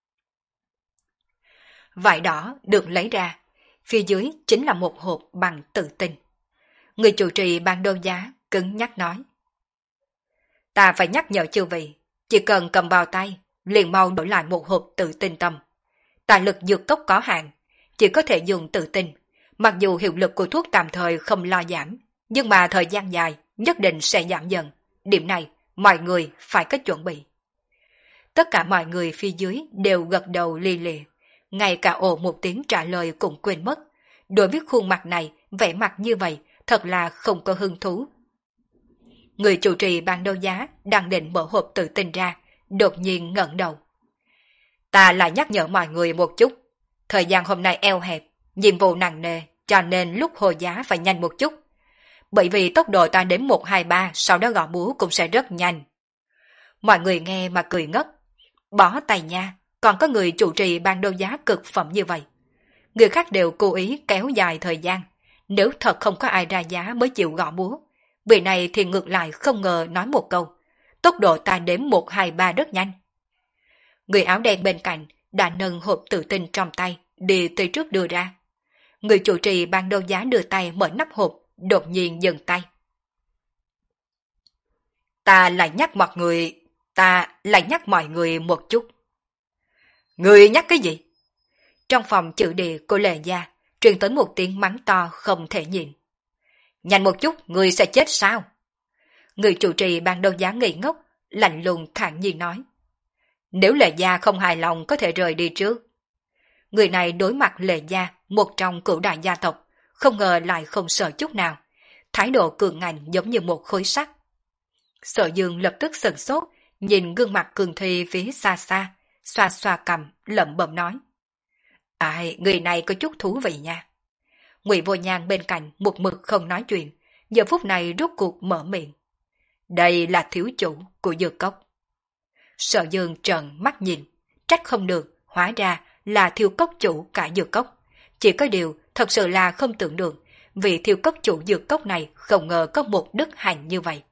Vải đỏ được lấy ra, phía dưới chính là một hộp bằng tự tinh. Người chủ trì ban đấu giá cứng nhắc nói. Ta phải nhắc nhở chư vị, chỉ cần cầm vào tay, liền mau đổi lại một hộp tự tinh tâm. Tài lực dược cốc có hạn, chỉ có thể dùng tự tinh. Mặc dù hiệu lực của thuốc tạm thời không lo giảm, nhưng mà thời gian dài nhất định sẽ giảm dần. Điểm này, mọi người phải có chuẩn bị. Tất cả mọi người phía dưới đều gật đầu li lịa. Ngay cả ồ một tiếng trả lời cũng quên mất. Đối với khuôn mặt này, vẻ mặt như vậy, thật là không có hứng thú. Người chủ trì ban đấu giá đang định mở hộp tự tinh ra, đột nhiên ngẩng đầu. Ta lại nhắc nhở mọi người một chút. Thời gian hôm nay eo hẹp, nhiệm vụ nặng nề, cho nên lúc hồi giá phải nhanh một chút. Bởi vì tốc độ ta đến một hai ba, sau đó gõ búa cũng sẽ rất nhanh. Mọi người nghe mà cười ngất. Bỏ tay nha, còn có người chủ trì ban đấu giá cực phẩm như vậy. Người khác đều cố ý kéo dài thời gian. Nếu thật không có ai ra giá mới chịu gõ búa. Vị này thì ngược lại không ngờ nói một câu. Tốc độ ta đếm một hai ba rất nhanh. Người áo đen bên cạnh đã nâng hộp tự tinh trong tay, đi tới trước đưa ra. Người chủ trì ban đấu giá đưa tay mở nắp hộp, đột nhiên dừng tay. Ta lại nhắc mọi người, ta lại nhắc mọi người một chút. Người nhắc cái gì? Trong phòng chữ địa của Lệ Gia, truyền tới một tiếng mắng to không thể nhìn. Nhanh một chút, người sẽ chết sao? Người chủ trì ban đấu giá ngây ngốc, lạnh lùng thản nhiên nói. Nếu Lệ Gia không hài lòng có thể rời đi trước. Người này đối mặt Lệ Gia, một trong cửu đại gia tộc, không ngờ lại không sợ chút nào. Thái độ cường ngạnh giống như một khối sắt. Sở Dương lập tức sửng sốt, nhìn gương mặt cường thi phía xa xa, xoa xoa cằm, lẩm bẩm nói. Ai, người này có chút thú vị nha. Ngụy Vô Nhan bên cạnh một mực không nói chuyện, giờ phút này rốt cuộc mở miệng. Đây là thiếu chủ của dược cốc. Sở Dương trợn mắt nhìn, trách không được, hóa ra là thiếu cốc chủ cả dược cốc. Chỉ có điều thật sự là không tưởng được, vì thiếu cốc chủ dược cốc này không ngờ có một đức hạnh như vậy.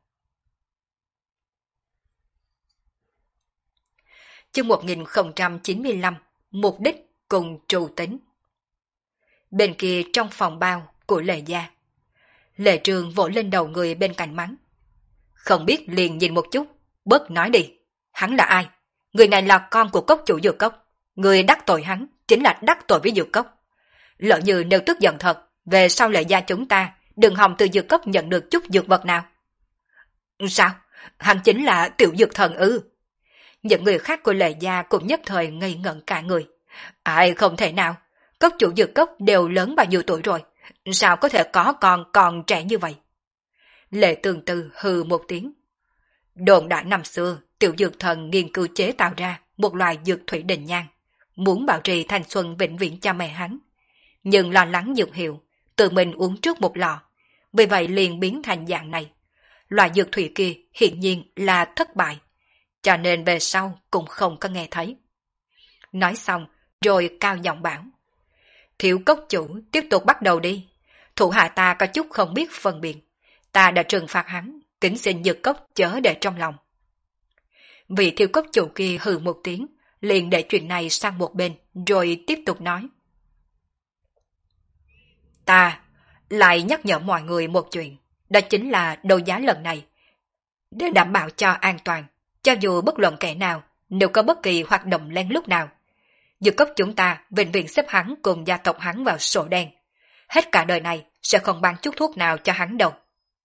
Chương một nghìn không trăm chín mươi lăm, mục đích cùng trù tính. Bên kia trong phòng bao của Lệ Gia, Lệ Trường vỗ lên đầu người bên cạnh mắng. Không biết liền nhìn một chút, bớt nói đi. Hắn là ai? Người này là con của cốc chủ dược cốc. Người đắc tội hắn chính là đắc tội với dược cốc. Lỡ như nếu tức giận thật, về sau Lệ Gia chúng ta đừng hòng từ dược cốc nhận được chút dược vật nào. Sao? Hắn chính là tiểu dược thần ư? Những người khác của Lệ Gia cũng nhất thời ngây ngẩn cả người. Ai không thể nào, cốc chủ dược cốc đều lớn bao nhiêu tuổi rồi, sao có thể có con còn trẻ như vậy? Lệ Tường Tư hừ một tiếng. Đồn đại năm xưa, tiểu dược thần nghiên cứu chế tạo ra một loài dược thủy đình nhan, muốn bảo trì thanh xuân vĩnh viễn cho mẹ hắn. Nhưng lo lắng dược hiệu, tự mình uống trước một lọ, vì vậy liền biến thành dạng này. Loại dược thủy kia hiển nhiên là thất bại, cho nên về sau cũng không có nghe thấy. Nói xong, rồi cao giọng bảo. Thiếu cốc chủ tiếp tục bắt đầu đi. Thủ hạ ta có chút không biết phân biệt. Ta đã trừng phạt hắn, kính xin Dược Cốc chớ để trong lòng. Vị Thiêu Cốc chủ kia hừ một tiếng, liền để chuyện này sang một bên, rồi tiếp tục nói. Ta lại nhắc nhở mọi người một chuyện, đó chính là đấu giá lần này. Để đảm bảo cho an toàn, cho dù bất luận kẻ nào, nếu có bất kỳ hoạt động lén lút nào, Dược Cốc chúng ta vĩnh viễn xếp hắn cùng gia tộc hắn vào sổ đen. Hết cả đời này sẽ không bán chút thuốc nào cho hắn đâu.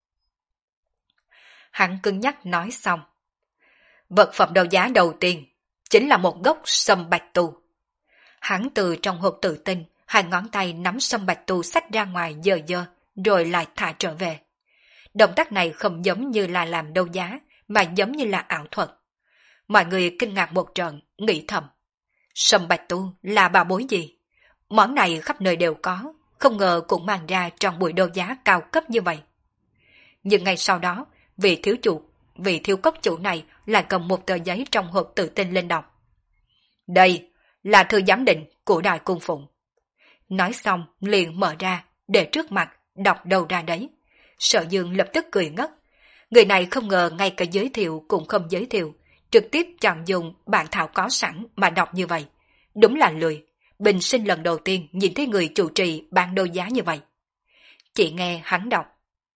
Hắn cứng nhắc nói xong. Vật phẩm đấu giá đầu tiên chính là một gốc sâm bạch tu. Hắn từ trong hộp tự tinh, hai ngón tay nắm sâm bạch tu xách ra ngoài dơ dơ, rồi lại thả trở về. Động tác này không giống như là làm đấu giá, mà giống như là ảo thuật. Mọi người kinh ngạc một trận, nghĩ thầm. Sâm bạch tu là bảo bối gì? Món này khắp nơi đều có, không ngờ cũng mang ra trong buổi đấu giá cao cấp như vậy. Nhưng ngay sau đó, vị thiếu chủ, vị thiếu cốc chủ này lại cầm một tờ giấy trong hộp tự tinh lên đọc. Đây là thư giám định của Đại Cung Phụng. Nói xong liền mở ra, để trước mặt, đọc đầu ra đấy. Sở Dương lập tức cười ngất. Người này không ngờ ngay cả giới thiệu cũng không giới thiệu, trực tiếp chọn dùng bản thảo có sẵn mà đọc như vậy. Đúng là lười, bình sinh lần đầu tiên nhìn thấy người chủ trì bán đấu giá như vậy. Chỉ nghe hắn đọc.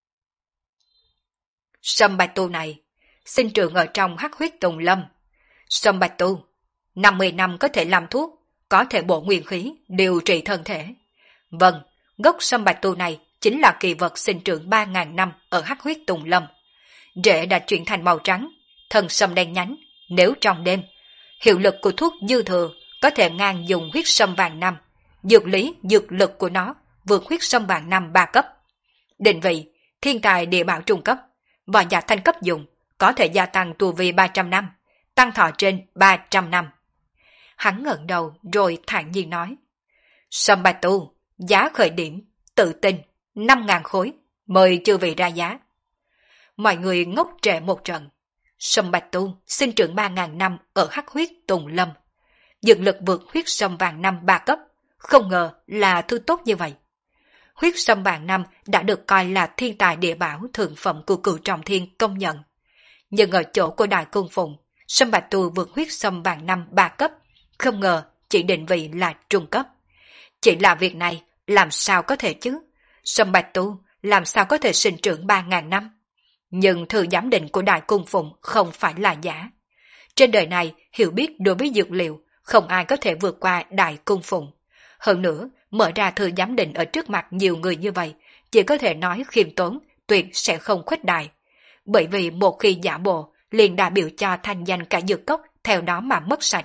Sâm bạch tu này, sinh trưởng ở trong hắc huyết tùng lâm. Sâm bạch tu, năm mươi năm có thể làm thuốc, có thể bổ nguyên khí, điều trị thân thể. Vâng, gốc sâm bạch tu này chính là kỳ vật sinh trưởng ba ngàn năm ở hắc huyết tùng lâm. Rễ đã chuyển thành màu trắng, thân sâm đen nhánh, nếu trong đêm, hiệu lực của thuốc dư thừa có thể ngang dùng huyết sâm vàng năm, dược lý, dược lực của nó vượt huyết sâm vàng năm ba cấp. Định vị, thiên tài địa bảo trung cấp, và giả thanh cấp dùng, có thể gia tăng tu vi ba trăm năm, tăng thọ trên ba trăm năm. Hắn ngẩng đầu rồi thản nhiên nói. Sâm bạch tu, giá khởi điểm, tự tin, năm ngàn khối, mời chư vị ra giá. Mọi người ngốc trệ một trận. Sâm bạch tu sinh trưởng ba ngàn năm ở hắc huyết tùng lâm. Dược lực vượt huyết sâm vàng năm ba cấp, không ngờ là thứ tốt như vậy. Huyết sâm vàng năm đã được coi là thiên tài địa bảo thượng phẩm của Cửu Trọng Thiên công nhận. Nhưng ở chỗ của Đại Cung Phụng, sâm bạch tu vượt huyết sâm vàng năm ba cấp, không ngờ chỉ định vị là trung cấp. Chỉ là việc này làm sao có thể chứ? Sâm bạch tu làm sao có thể sinh trưởng ba ngàn năm? Nhưng thư giám định của Đại Cung Phụng không phải là giả. Trên đời này hiểu biết đối với dược liệu, không ai có thể vượt qua Đại Cung Phụng. Hơn nữa, mở ra thư giám định ở trước mặt nhiều người như vậy, chỉ có thể nói khiêm tốn, tuyệt sẽ không khuếch đại. Bởi vì một khi giả bộ, liền đại biểu cho thanh danh cả dược cốc theo đó mà mất sạch.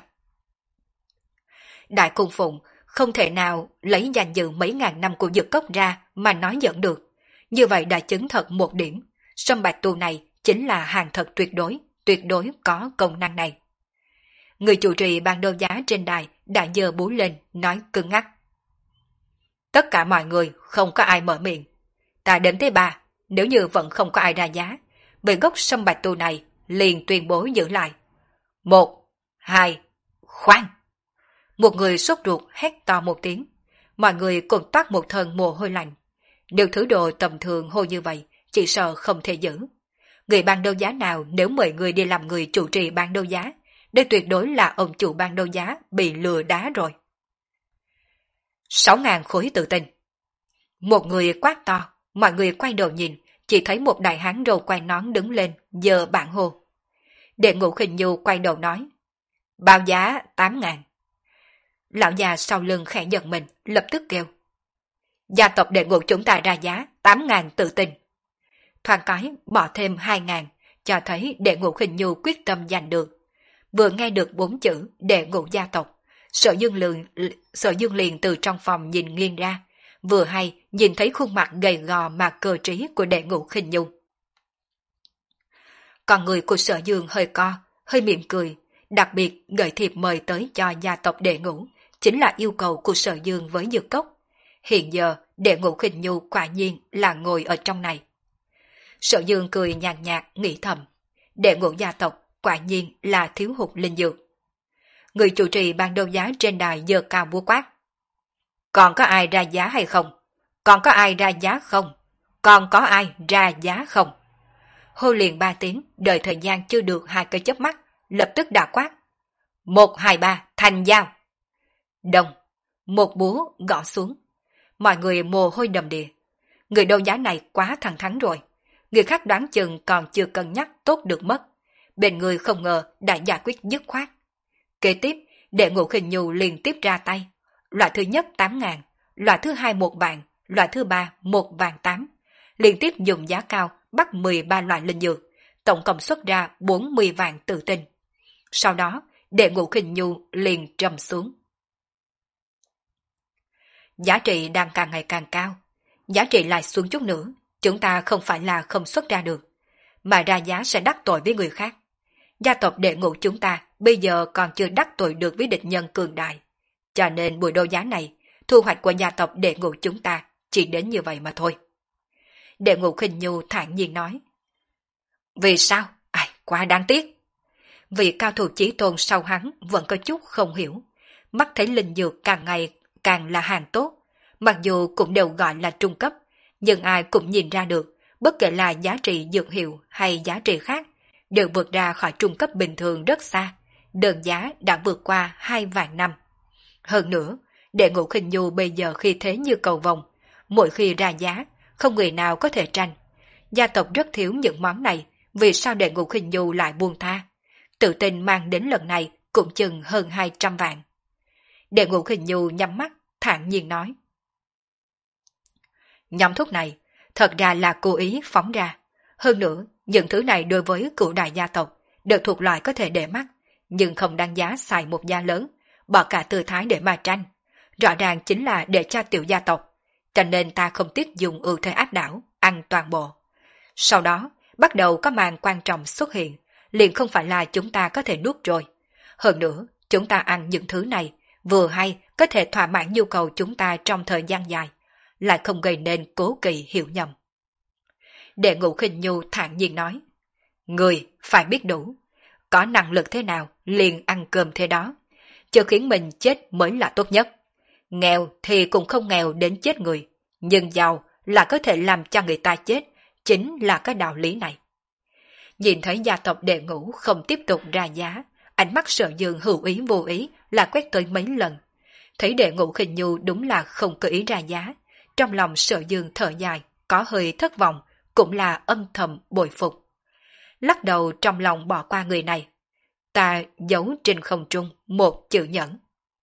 Đại Cung Phụng không thể nào lấy danh dự mấy ngàn năm của dược cốc ra mà nói giỡn được. Như vậy đã chứng thật một điểm, sâm bạch tu này chính là hàng thật tuyệt đối, tuyệt đối có công năng này. Người chủ trì ban đấu giá trên đài đã giơ búa lên, nói cứng ngắc. Tất cả mọi người không có ai mở miệng. Ta đến thứ ba, nếu như vẫn không có ai ra giá, về gốc sâm bạch tu này liền tuyên bố giữ lại. Một, hai, khoan! Một người sốt ruột hét to một tiếng. Mọi người cùng toát một thân mồ hôi lạnh. Điều thứ đồ tầm thường hô như vậy, chỉ sợ không thể giữ. Người ban đấu giá nào nếu mời người đi làm người chủ trì ban đấu giá, đây tuyệt đối là ông chủ ban đấu giá bị lừa đá rồi. Sáu ngàn khối tự tin. Một người quát to, mọi người quay đầu nhìn, chỉ thấy một đại hán râu quai nón đứng lên, giơ bảng hô. Đệ Ngũ Khinh Nhu quay đầu nói. Báo giá tám ngàn. Lão già sau lưng khẽ giật mình, lập tức kêu. Gia tộc Đệ Ngũ chúng ta ra giá tám ngàn tự tin. Thoáng cái bỏ thêm hai ngàn, cho thấy Đệ Ngũ Khinh Nhu quyết tâm giành được. Vừa nghe được bốn chữ Đệ Ngũ gia tộc, Sở Dương liền, Sở Dương liền từ trong phòng nhìn nghiêng ra, vừa hay nhìn thấy khuôn mặt gầy gò mà cơ trí của Đệ Ngũ Khinh Nhu. Còn người của Sở Dương hơi co, hơi mỉm cười, đặc biệt gửi thiệp mời tới cho gia tộc Đệ Ngũ, chính là yêu cầu của Sở Dương với Dược Cốc. Hiện giờ Đệ Ngũ Khinh Nhu quả nhiên là ngồi ở trong này. Sở Dương cười nhàn nhạt nghĩ thầm, Đệ Ngũ gia tộc quả nhiên là thiếu hụt linh dược. Người chủ trì ban đấu giá trên đài giơ cao búa quát. Còn có ai ra giá hay không? Còn có ai ra giá không? Còn có ai ra giá không? hô liền ba tiếng, đợi thời gian chưa được hai cái chớp mắt, lập tức đã quát. Một, hai, ba, thành giao. Đồng, một búa gõ xuống. Mọi người mồ hôi đầm đìa. Người đấu giá này quá thẳng thắn rồi. Người khác đoán chừng còn chưa cân nhắc tốt được mất. Bên người không ngờ đã giải quyết dứt khoát. Kế tiếp, Đệ Ngũ Khinh Nhu liên tiếp ra tay. Loại thứ nhất tám ngàn, loại thứ hai một vạn, loại thứ ba một vạn tám. Liên tiếp dùng giá cao bắt mười ba loại linh dược, tổng cộng xuất ra bốn mươi vạn tự tinh. Sau đó, Đệ Ngũ Khinh Nhu liền trầm xuống. Giá trị đang càng ngày càng cao. Giá trị lại xuống chút nữa, chúng ta không phải là không xuất ra được, mà ra giá sẽ đắc tội với người khác. Gia tộc Đệ Ngũ chúng ta bây giờ còn chưa đắc tội được với địch nhân cường đại. Cho nên buổi đấu giá này, thu hoạch của gia tộc Đệ Ngũ chúng ta chỉ đến như vậy mà thôi. Đệ Ngũ Khinh Nhu thản nhiên nói. Vì sao? Ai, quá đáng tiếc. Vị cao thủ chí tôn sau hắn vẫn có chút không hiểu. Mắt thấy linh dược càng ngày càng là hàng tốt. Mặc dù cũng đều gọi là trung cấp, nhưng ai cũng nhìn ra được, bất kể là giá trị dược hiệu hay giá trị khác, đều vượt ra khỏi trung cấp bình thường rất xa. Đơn giá đã vượt qua hai vạn năm. Hơn nữa, Đệ Ngũ Khinh Nhu bây giờ khi thế như cầu vồng, mỗi khi ra giá, không người nào có thể tranh. Gia tộc rất thiếu những món này, vì sao Đệ Ngũ Khinh Nhu lại buông tha? Tự tin mang đến lần này cũng chừng hơn hai trăm vạn. Đệ Ngũ Khinh Nhu nhắm mắt, thản nhiên nói. Nhóm thuốc này, thật ra là cố ý phóng ra. Hơn nữa, những thứ này đối với cửu đại gia tộc đều thuộc loại có thể để mắt, nhưng không đáng giá xài một gia lớn, bỏ cả tư thái để mà tranh. Rõ ràng chính là để cho tiểu gia tộc, cho nên ta không tiếc dùng ưu thế áp đảo, ăn toàn bộ. Sau đó, bắt đầu có màn quan trọng xuất hiện, liền không phải là chúng ta có thể nuốt rồi. Hơn nữa, chúng ta ăn những thứ này, vừa hay có thể thỏa mãn nhu cầu chúng ta trong thời gian dài, lại không gây nên cố kỵ hiểu nhầm. Đệ Ngũ Khinh Nhu thản nhiên nói, người phải biết đủ, có năng lực thế nào liền ăn cơm thế đó, chứ khiến mình chết mới là tốt nhất. Nghèo thì cũng không nghèo đến chết người, nhưng giàu là có thể làm cho người ta chết, chính là cái đạo lý này. Nhìn thấy gia tộc Đệ Ngũ không tiếp tục ra giá, ánh mắt Sở Dương hữu ý vô ý là quét tới mấy lần. Thấy Đệ Ngũ Khinh Nhu đúng là không có ý ra giá, trong lòng Sở Dương thở dài, có hơi thất vọng, cũng là âm thầm bội phục. Lắc đầu trong lòng bỏ qua người này. Ta giấu trên không trung một chữ nhẫn.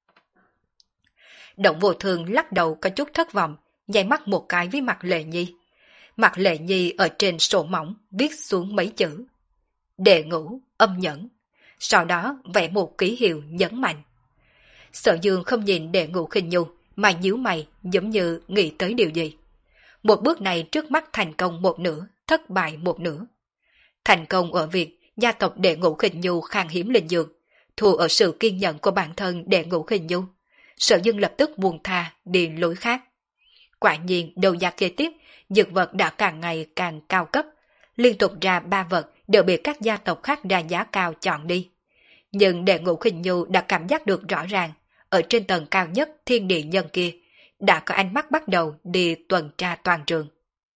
Động Vô Thường lắc đầu có chút thất vọng, nháy mắt một cái với mặt Lệ Nhi. Mặt Lệ Nhi ở trên sổ mỏng viết xuống mấy chữ. Đệ Ngũ, âm nhẫn. Sau đó vẽ một ký hiệu nhấn mạnh. Sở Dương không nhìn Đệ Ngũ Khinh Nhu mà nhíu mày giống như nghĩ tới điều gì. Một bước này trước mắt thành công một nửa, thất bại một nửa. Thành công ở việc gia tộc Đệ Ngũ Khinh Nhu khan hiếm linh dược, thua ở sự kiên nhẫn của bản thân Đệ Ngũ Khinh Nhu. Sở Dương lập tức buông tha đi lối khác. Quả nhiên đầu giá kế tiếp, dược vật đã càng ngày càng cao cấp, liên tục ra ba vật đều bị các gia tộc khác ra giá cao chọn đi. Nhưng Đệ Ngũ Khinh Nhu đã cảm giác được rõ ràng, ở trên tầng cao nhất thiên địa nhân kia, đã có ánh mắt bắt đầu đi tuần tra toàn trường.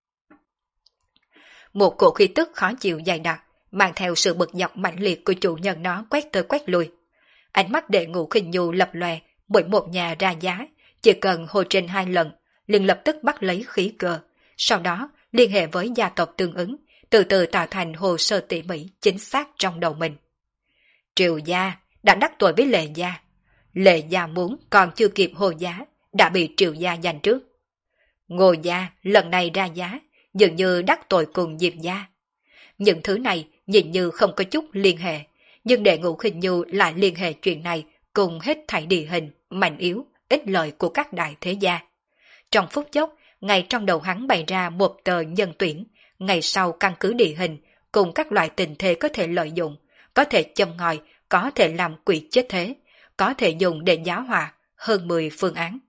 Một cổ khí tức khó chịu dày đặc, mang theo sự bực dọc mạnh liệt của chủ nhân nó quét tới quét lui. Ánh mắt Đệ Ngũ Khinh Nhu lập lòe, mỗi một nhà ra giá, chỉ cần hồi trình hai lần, liền lập tức bắt lấy khí cơ, sau đó liên hệ với gia tộc tương ứng, từ từ tạo thành hồ sơ tỉ mỉ chính xác trong đầu mình. Triều gia đã đắc tội với Lệ gia. Lệ gia muốn còn chưa kịp hồ giá, đã bị Triều gia giành trước. Ngô gia lần này ra giá, dường như đắc tội cùng Diệp gia. Những thứ này nhìn như không có chút liên hệ, nhưng Đệ Ngũ Khinh Nhu lại liên hệ chuyện này cùng hết thảy địa hình, mạnh yếu, ích lợi của các đại thế gia. Trong phút chốc, ngay trong đầu hắn bày ra một tờ nhân tuyển, ngày sau căn cứ địa hình, cùng các loại tình thế có thể lợi dụng, có thể châm ngòi, có thể làm quỷ chết thế, có thể dùng để giáo hòa, hơn mười phương án.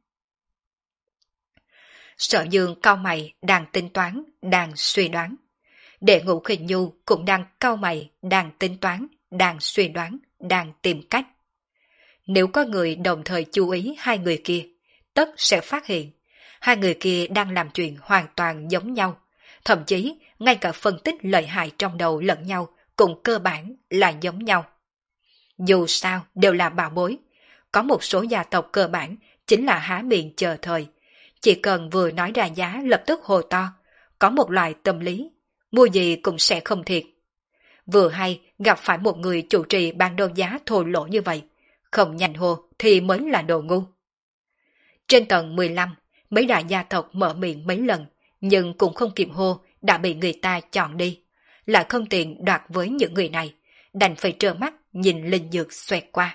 Sở Dương cau mày đang tính toán, đang suy đoán. Đệ Ngũ Khinh Nhu cũng đang cau mày, đang tính toán, đang suy đoán, đang tìm cách. Nếu có người đồng thời chú ý hai người kia, tất sẽ phát hiện hai người kia đang làm chuyện hoàn toàn giống nhau, thậm chí ngay cả phân tích lợi hại trong đầu lẫn nhau cũng cơ bản là giống nhau. Dù sao đều là bảo bối, có một số gia tộc cơ bản chính là há miệng chờ thời, chỉ cần vừa nói ra giá lập tức hồ to, có một loại tâm lý, mua gì cũng sẽ không thiệt. Vừa hay gặp phải một người chủ trì ban đấu giá thô lỗ như vậy, không nhanh hồ thì mới là đồ ngu. Trên tầng mười lăm, mấy đại gia tộc mở miệng mấy lần, nhưng cũng không kịp hô đã bị người ta chọn đi, lại không tiện đoạt với những người này, đành phải trơ mắt nhìn linh dược xoẹt qua.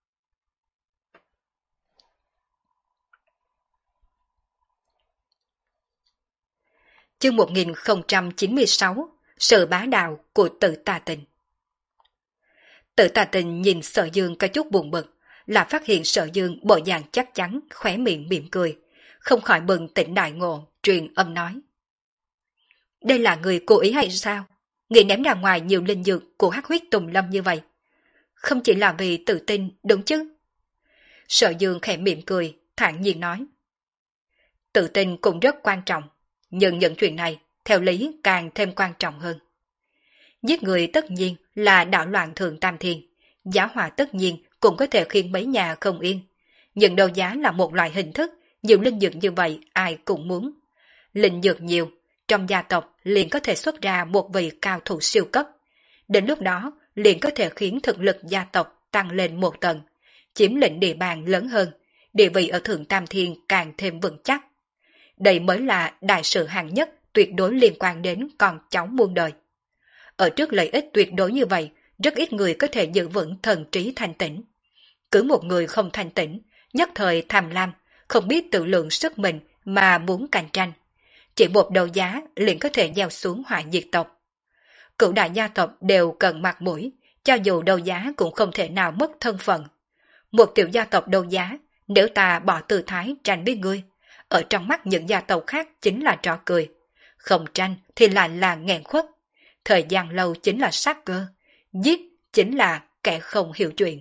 Chương một nghìn không trăm chín mươi sáu, sự bá đạo của Tử Tà Tình. Tử Tà Tình nhìn Sở Dương có chút buồn bực, là phát hiện Sở Dương bộ dạng chắc chắn, khóe miệng mỉm cười, không khỏi bừng tỉnh đại ngộ, truyền âm nói. Đây là người cố ý hay sao? Nghĩ ném ra ngoài nhiều linh dược của Hắc Huyết Tùng Lâm như vậy. Không chỉ là vì tự tin, đúng chứ? Sở Dương khẽ mỉm cười, thản nhiên nói. Tự tin cũng rất quan trọng, nhưng những chuyện này, theo lý càng thêm quan trọng hơn. Giết người tất nhiên là đảo loạn thượng tam thiên, giá họa tất nhiên cũng có thể khiến mấy nhà không yên. Nhưng đấu giá là một loại hình thức, nhiều linh dược như vậy ai cũng muốn. Linh dược nhiều, trong gia tộc liền có thể xuất ra một vị cao thủ siêu cấp. Đến lúc đó liền có thể khiến thực lực gia tộc tăng lên một tầng, chiếm lĩnh địa bàn lớn hơn, địa vị ở thượng tam thiên càng thêm vững chắc. Đây mới là đại sự hạng nhất tuyệt đối liên quan đến con cháu muôn đời. Ở trước lợi ích tuyệt đối như vậy, rất ít người có thể giữ vững thần trí thanh tĩnh. Cứ một người không thanh tĩnh, nhất thời tham lam, không biết tự lượng sức mình mà muốn cạnh tranh. Chỉ một đầu giá liền có thể gieo xuống hỏa diệt tộc. Cửu đại gia tộc đều cần mặt mũi, cho dù đấu giá cũng không thể nào mất thân phận. Một tiểu gia tộc đấu giá, nếu ta bỏ tư thái tranh với ngươi, ở trong mắt những gia tộc khác chính là trò cười. Không tranh thì lại là nghẹn khuất. Thời gian lâu chính là sát cơ, giết chính là kẻ không hiểu chuyện.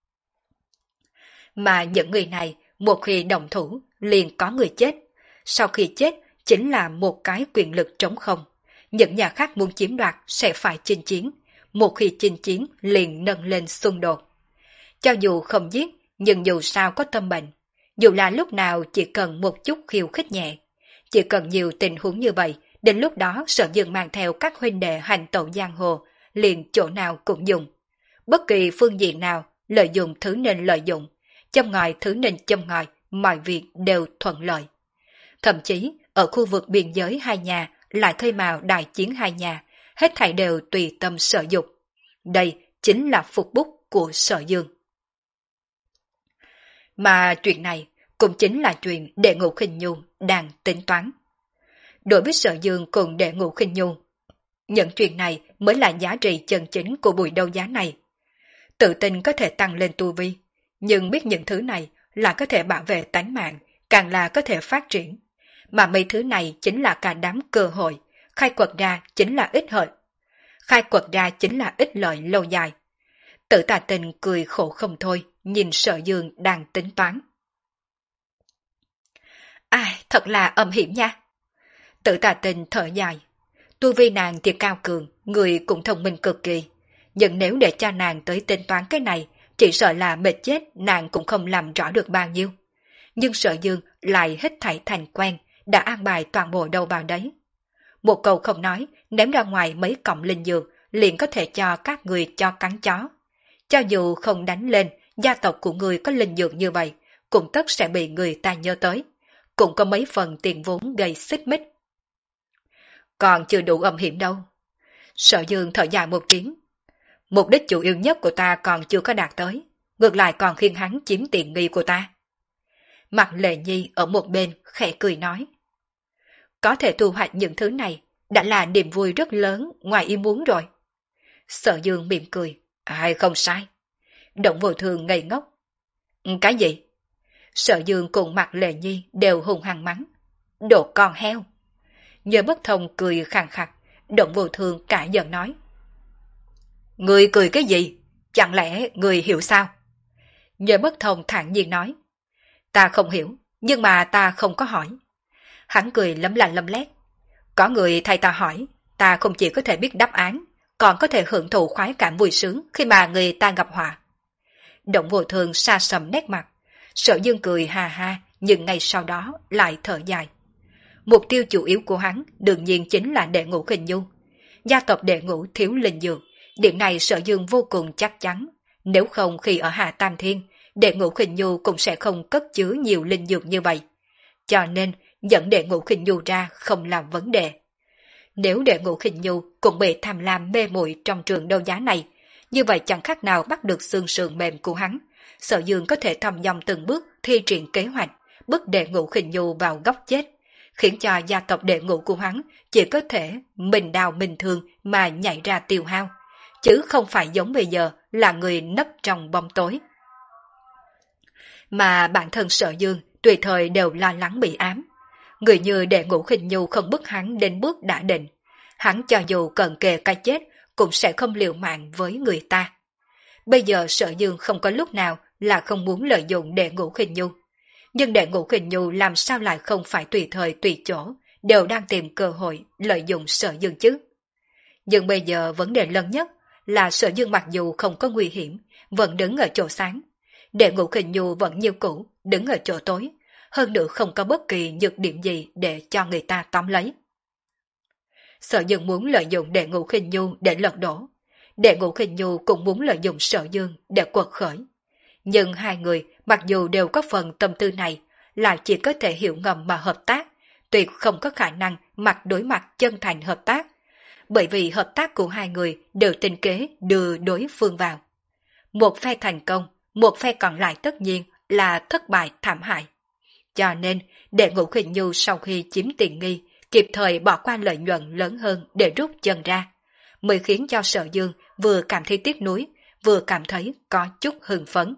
Mà những người này, một khi động thủ, liền có người chết. Sau khi chết, chính là một cái quyền lực trống không. Những nhà khác muốn chiếm đoạt sẽ phải chinh chiến. Một khi chinh chiến, liền nâng lên xung đột. Cho dù không giết, nhưng dù sao có tâm bệnh. Dù là lúc nào chỉ cần một chút khiêu khích nhẹ. Chỉ cần nhiều tình huống như vậy, đến lúc đó Sở Dương mang theo các huynh đệ hành tẩu giang hồ, liền chỗ nào cũng dùng. Bất kỳ phương diện nào, lợi dụng thứ nên lợi dụng, châm ngòi thứ nên châm ngòi, mọi việc đều thuận lợi. Thậm chí, ở khu vực biên giới hai nhà, lại khơi mào đại chiến hai nhà, hết thảy đều tùy tâm sở dục. Đây chính là phục bút của Sở Dương. Mà chuyện này cũng chính là chuyện Đệ Ngũ Khinh Nhu đang tính toán. Đối với Sở Dương cùng Đệ Ngũ Khinh Nhu, những chuyện này mới là giá trị chân chính của buổi đấu giá này. Tự tin có thể tăng lên tu vi, nhưng biết những thứ này là có thể bảo vệ tánh mạng, càng là có thể phát triển. Mà mấy thứ này chính là cả đám cơ hội, khai quật ra chính là ích lợi. Khai quật ra chính là ích lợi lâu dài. Tử Tà Tình cười khổ không thôi, nhìn Sở Dương đang tính toán. Ai, thật là âm hiểm nha. Tử Tà Tình thở dài. Tu vi nàng thì cao cường, người cũng thông minh cực kỳ. Nhưng nếu để cho nàng tới tính toán cái này, chỉ sợ là mệt chết nàng cũng không làm rõ được bao nhiêu. Nhưng Sở Dương lại hết thảy thành quen, đã an bài toàn bộ đâu vào đấy. Một câu không nói, ném ra ngoài mấy cọng linh dược, liền có thể cho các người cho cắn chó. Cho dù không đánh lên, gia tộc của người có linh dược như vậy, cũng tất sẽ bị người ta nhớ tới. Cũng có mấy phần tiền vốn gây xích mích. Còn chưa đủ âm hiểm đâu. Sở Dương thở dài một tiếng. Mục đích chủ yếu nhất của ta còn chưa có đạt tới, ngược lại còn khiến hắn chiếm tiện nghi của ta. Mặt Lệ Nhi ở một bên khẽ cười nói. Có thể thu hoạch những thứ này đã là niềm vui rất lớn ngoài ý muốn rồi. Sở Dương mỉm cười. Ai không sai. Động Vô Thường ngây ngốc. Cái gì? Sở Dương cùng Mặt Lệ Nhi đều hùng hăng mắng. Đồ con heo. Nhờ Bất Thông cười khàn khặt, Động Vô Thường cả giận nói. Người cười cái gì? Chẳng lẽ người hiểu sao? Nhờ Bất Thông thản nhiên nói. Ta không hiểu, nhưng mà ta không có hỏi. Hắn cười lấm lạnh lấm lét. Có người thay ta hỏi, Ta không chỉ có thể biết đáp án, còn có thể hưởng thụ khoái cảm vui sướng khi mà người ta gặp họa. Động Vô Thường sa sầm nét mặt, Sở Dương cười ha ha, nhưng ngay sau đó lại thở dài. Mục tiêu chủ yếu của hắn đương nhiên chính là Đệ Ngũ Khinh Nhu. Gia tộc Đệ Ngũ thiếu linh dược, điểm này Sở Dương vô cùng chắc chắn. Nếu không khi ở Hạ Tam Thiên, Đệ Ngũ Khinh Nhu cũng sẽ không cất chứa nhiều linh dược như vậy. Cho nên, dẫn Đệ Ngũ Khinh Nhu ra không làm vấn đề. Nếu Đệ Ngũ Khinh Nhu cũng bị tham lam mê muội trong trường đấu giá này, như vậy chẳng khác nào bắt được xương sườn mềm của hắn. Sở Dương có thể thầm dòng từng bước thi triển kế hoạch, bức Đệ Ngũ Khinh Nhu vào góc chết, khiến cho gia tộc Đệ Ngũ của hắn chỉ có thể mình đào mình thương mà nhảy ra tiêu hao, chứ không phải giống bây giờ là người nấp trong bóng tối. Mà bản thân Sở Dương tùy thời đều lo lắng bị ám. Người như Đệ Ngũ Khinh Nhu không bức hắn đến bước đã định. Hắn cho dù cận kề cái chết cũng sẽ không liều mạng với người ta. Bây giờ Sở Dương không có lúc nào là không muốn lợi dụng Đệ Ngũ Khinh Nhu. Nhưng Đệ Ngũ Khinh Nhu làm sao lại không phải tùy thời tùy chỗ, đều đang tìm cơ hội lợi dụng Sở Dương chứ. Nhưng bây giờ vấn đề lớn nhất là Sở Dương mặc dù không có nguy hiểm, vẫn đứng ở chỗ sáng. Đệ Ngũ Khinh Nhu vẫn như cũ, đứng ở chỗ tối, hơn nữa không có bất kỳ nhược điểm gì để cho người ta tóm lấy. Sở Dương muốn lợi dụng Đệ Ngũ Khinh Nhu để lật đổ. Đệ Ngũ Khinh Nhu cũng muốn lợi dụng Sở Dương để quật khởi. Nhưng hai người mặc dù đều có phần tâm tư này, lại chỉ có thể hiểu ngầm mà hợp tác, tuyệt không có khả năng mặt đối mặt chân thành hợp tác. Bởi vì hợp tác của hai người đều tính kế đưa đối phương vào. Một phe thành công, một phe còn lại tất nhiên là thất bại thảm hại. Cho nên, Đệ Ngũ Khinh Nhu sau khi chiếm tiện nghi, kịp thời bỏ qua lợi nhuận lớn hơn để rút chân ra, mới khiến cho Sở Dương vừa cảm thấy tiếc nuối, vừa cảm thấy có chút hưng phấn.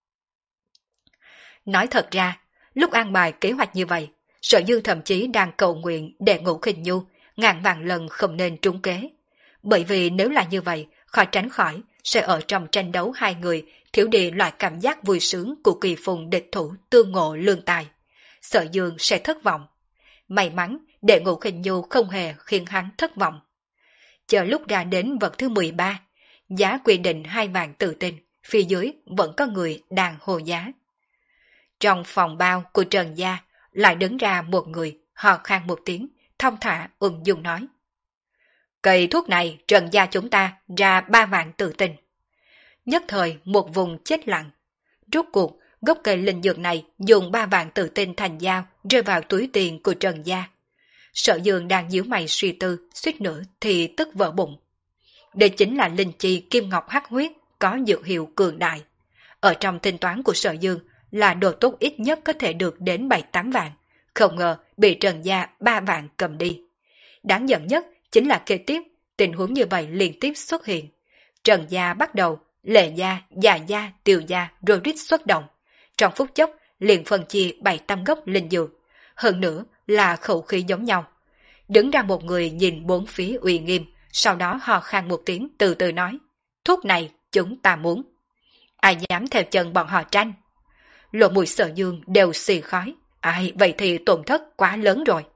Nói thật ra, lúc an bài kế hoạch như vậy, Sở Dương thậm chí đang cầu nguyện Đệ Ngũ Khinh Nhu ngàn vạn lần không nên trúng kế. Bởi vì nếu là như vậy, khỏi tránh khỏi sẽ ở trong tranh đấu hai người thiếu đi loại cảm giác vui sướng của kỳ phùng địch thủ tương ngộ lương tài. Sở Dương sẽ thất vọng. May mắn Đệ Ngũ Khinh Nhu không hề khiến hắn thất vọng. Chờ lúc ra đến vật thứ mười ba, giá quy định hai vạn tự tin, phía dưới vẫn có người đang hồ giá. Trong phòng bao của Trần Gia lại đứng ra một người, hò khan một tiếng, thong thả ung dung nói. Cây thuốc này Trần Gia chúng ta ra ba vạn tự tin. Nhất thời một vùng chết lặng. Rốt cuộc, gốc cây linh dược này dùng ba vạn tự tin thành dao rơi vào túi tiền của Trần Gia. Sở Dương đang nhíu mày suy tư, suýt nữa thì tức vỡ bụng. Đây chính là linh chi kim ngọc hắc huyết, có dược hiệu cường đại. Ở trong tính toán của Sở Dương là đồ tốt ít nhất có thể được đến bảy tám vạn, không ngờ bị Trần Gia ba vạn cầm đi. Đáng giận nhất chính là kế tiếp, tình huống như vậy liên tiếp xuất hiện. Trần Gia bắt đầu, Lệ Gia, Già Gia, Tiều Gia rồi rít xuất động. Trong phút chốc liền phân chia bảy tám gốc linh dược, hơn nữa là khẩu khí giống nhau. Đứng ra một người nhìn bốn phía uy nghiêm, sau đó hò khan một tiếng từ từ nói, thuốc này chúng ta muốn. Ai dám theo chân bọn họ tranh? Lộ mùi Sở Dương đều xì khói, ai vậy thì tổn thất quá lớn rồi.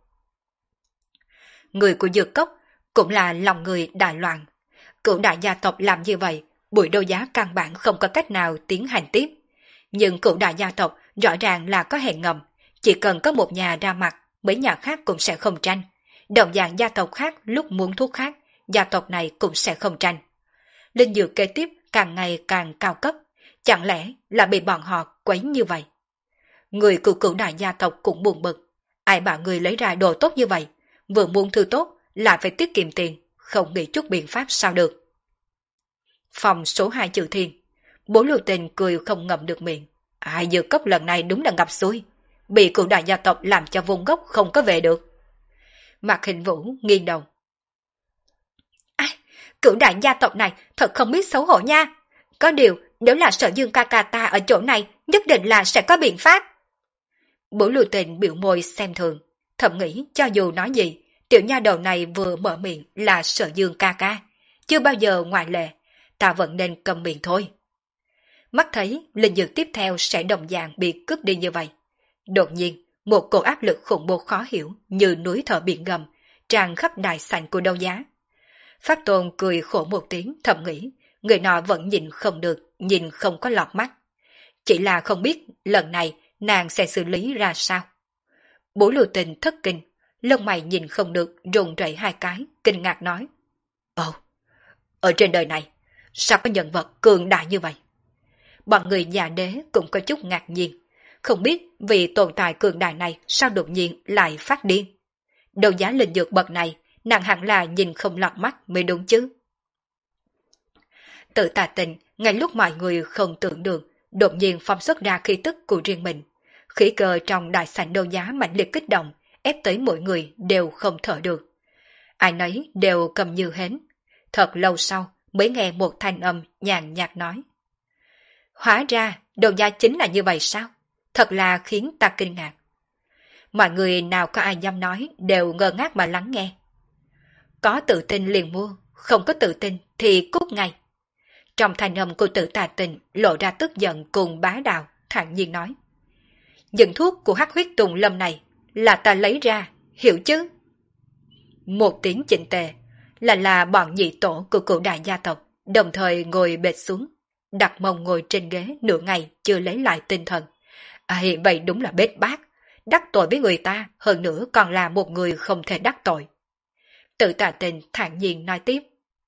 Người của dược cốc cũng là lòng người đại loạn. Cửu đại gia tộc làm như vậy, buổi đấu giá căn bản không có cách nào tiến hành tiếp. Nhưng cửu đại gia tộc rõ ràng là có hẹn ngầm, chỉ cần có một nhà ra mặt, mấy nhà khác cũng sẽ không tranh. Đồng dạng gia tộc khác lúc muốn thuốc khác, gia tộc này cũng sẽ không tranh. Linh dược kế tiếp càng ngày càng cao cấp, chẳng lẽ là bị bọn họ quấy như vậy? Người của cửu đại gia tộc cũng buồn bực, ai bảo người lấy ra đồ tốt như vậy, vừa muốn thư tốt lại phải tiết kiệm tiền, không nghĩ chút biện pháp sao được. Phòng số hai Trừ Thiên, Bố Lưu Tình cười không ngậm được miệng. Ai dược cốc lần này đúng là ngập xuôi, bị cửu đại gia tộc làm cho vùng gốc không có về được. Mạc Hình Vũ nghiêng đầu. Ai, cửu đại gia tộc này thật không biết xấu hổ nha. Có điều, nếu là Sở Dương ca ca ta ở chỗ này, nhất định là sẽ có biện pháp. Bố Lưu Tình biểu môi xem thường, thầm nghĩ cho dù nói gì, tiểu nha đầu này vừa mở miệng là Sở Dương ca ca, chưa bao giờ ngoại lệ, ta vẫn nên cầm miệng thôi. Mắt thấy linh dược tiếp theo sẽ đồng dạng bị cướp đi như vậy. Đột nhiên, một cổ áp lực khủng bố khó hiểu như núi thở biển gầm, tràn khắp đại sảnh của đấu giá. Phát Tôn cười khổ một tiếng thầm nghĩ, người nọ vẫn nhìn không được, nhìn không có lọt mắt. Chỉ là không biết lần này nàng sẽ xử lý ra sao. Bố Lưu Tình thất kinh, lông mày nhìn không được run rẩy hai cái, kinh ngạc nói. Ồ, ở trên đời này, sao có nhân vật cường đại như vậy? Bọn người nhà đế cũng có chút ngạc nhiên, không biết vì tồn tại cường đại này sao đột nhiên lại phát điên. Đầu giá linh dược bậc này, nàng hẳn là nhìn không lọt mắt mới đúng chứ. Tự Tà Tình, ngay lúc mọi người không tưởng được, đột nhiên phóng xuất ra khí tức của riêng mình. Khí cơ trong đại sảnh đấu giá mạnh liệt kích động, ép tới mỗi người đều không thở được. Ai nấy đều cầm như hến. Thật lâu sau mới nghe một thanh âm nhàn nhạt nói. Hóa ra, đấu giá chính là như vậy sao? Thật là khiến ta kinh ngạc. Mọi người nào có ai dám nói đều ngơ ngác mà lắng nghe. Có tự tin liền mua, không có tự tin thì cút ngay. Trong thanh âm của Tự Tà Tình lộ ra tức giận cùng bá đạo, thản nhiên nói. Những thuốc của hắc huyết tùng lâm này là ta lấy ra, hiểu chứ? Một tiếng chỉnh tề, là là bọn nhị tổ của cựu đại gia tộc, đồng thời ngồi bệt xuống, đặt mông ngồi trên ghế nửa ngày chưa lấy lại tinh thần. À, vậy đúng là bết bát, đắc tội với người ta, hơn nữa còn là một người không thể đắc tội. Tự Tà Tình thản nhiên nói tiếp.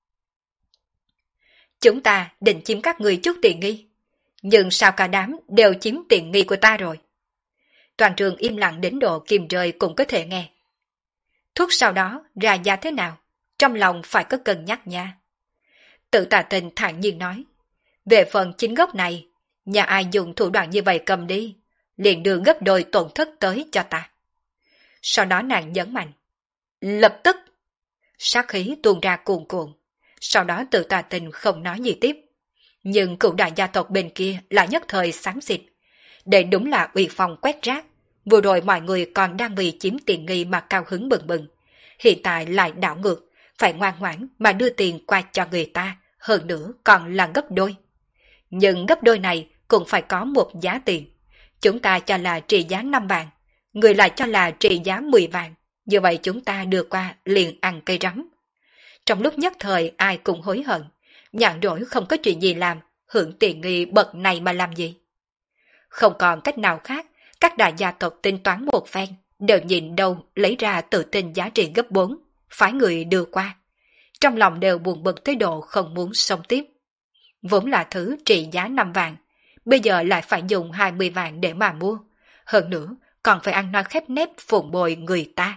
Chúng ta định chiếm các người chút tiền nghi, nhưng sao cả đám đều chiếm tiền nghi của ta rồi? Toàn trường im lặng đến độ kìm rơi cũng có thể nghe. Thuốc sau đó ra giá thế nào, trong lòng phải có cân nhắc nha. Tự Tà Tình thản nhiên nói. Về phần chính gốc này, nhà ai dùng thủ đoạn như vậy cầm đi, liền đưa gấp đôi tổn thất tới cho ta. Sau đó nàng nhấn mạnh. Lập tức! Sát khí tuôn ra cuồn cuộn. Sau đó Tự Tà Tình không nói gì tiếp. Nhưng cựu đại gia tộc bên kia lại nhất thời xám xịt. Đây đúng là uy phong quét rác. Vừa rồi mọi người còn đang vì chiếm tiền nghi mà cao hứng bừng bừng. Hiện tại lại đảo ngược, phải ngoan ngoãn mà đưa tiền qua cho người ta, hơn nữa còn là gấp đôi. Nhưng gấp đôi này cũng phải có một giá tiền. Chúng ta cho là trị giá năm vạn, người lại cho là trị giá mười vạn. Như vậy chúng ta đưa qua liền ăn cây rắm. Trong lúc nhất thời ai cũng hối hận, nhàn rỗi không có chuyện gì làm, hưởng tiền nghi bậc này mà làm gì. Không còn cách nào khác, các đại gia tộc tính toán một phen, đều nhìn đâu lấy ra tự tin giá trị gấp bốn, phái người đưa qua. Trong lòng đều buồn bực tới độ không muốn sống tiếp. Vốn là thứ trị giá năm vạn, bây giờ lại phải dùng hai mươi vạn để mà mua. Hơn nữa, còn phải ăn nói khép nép phụng bồi người ta.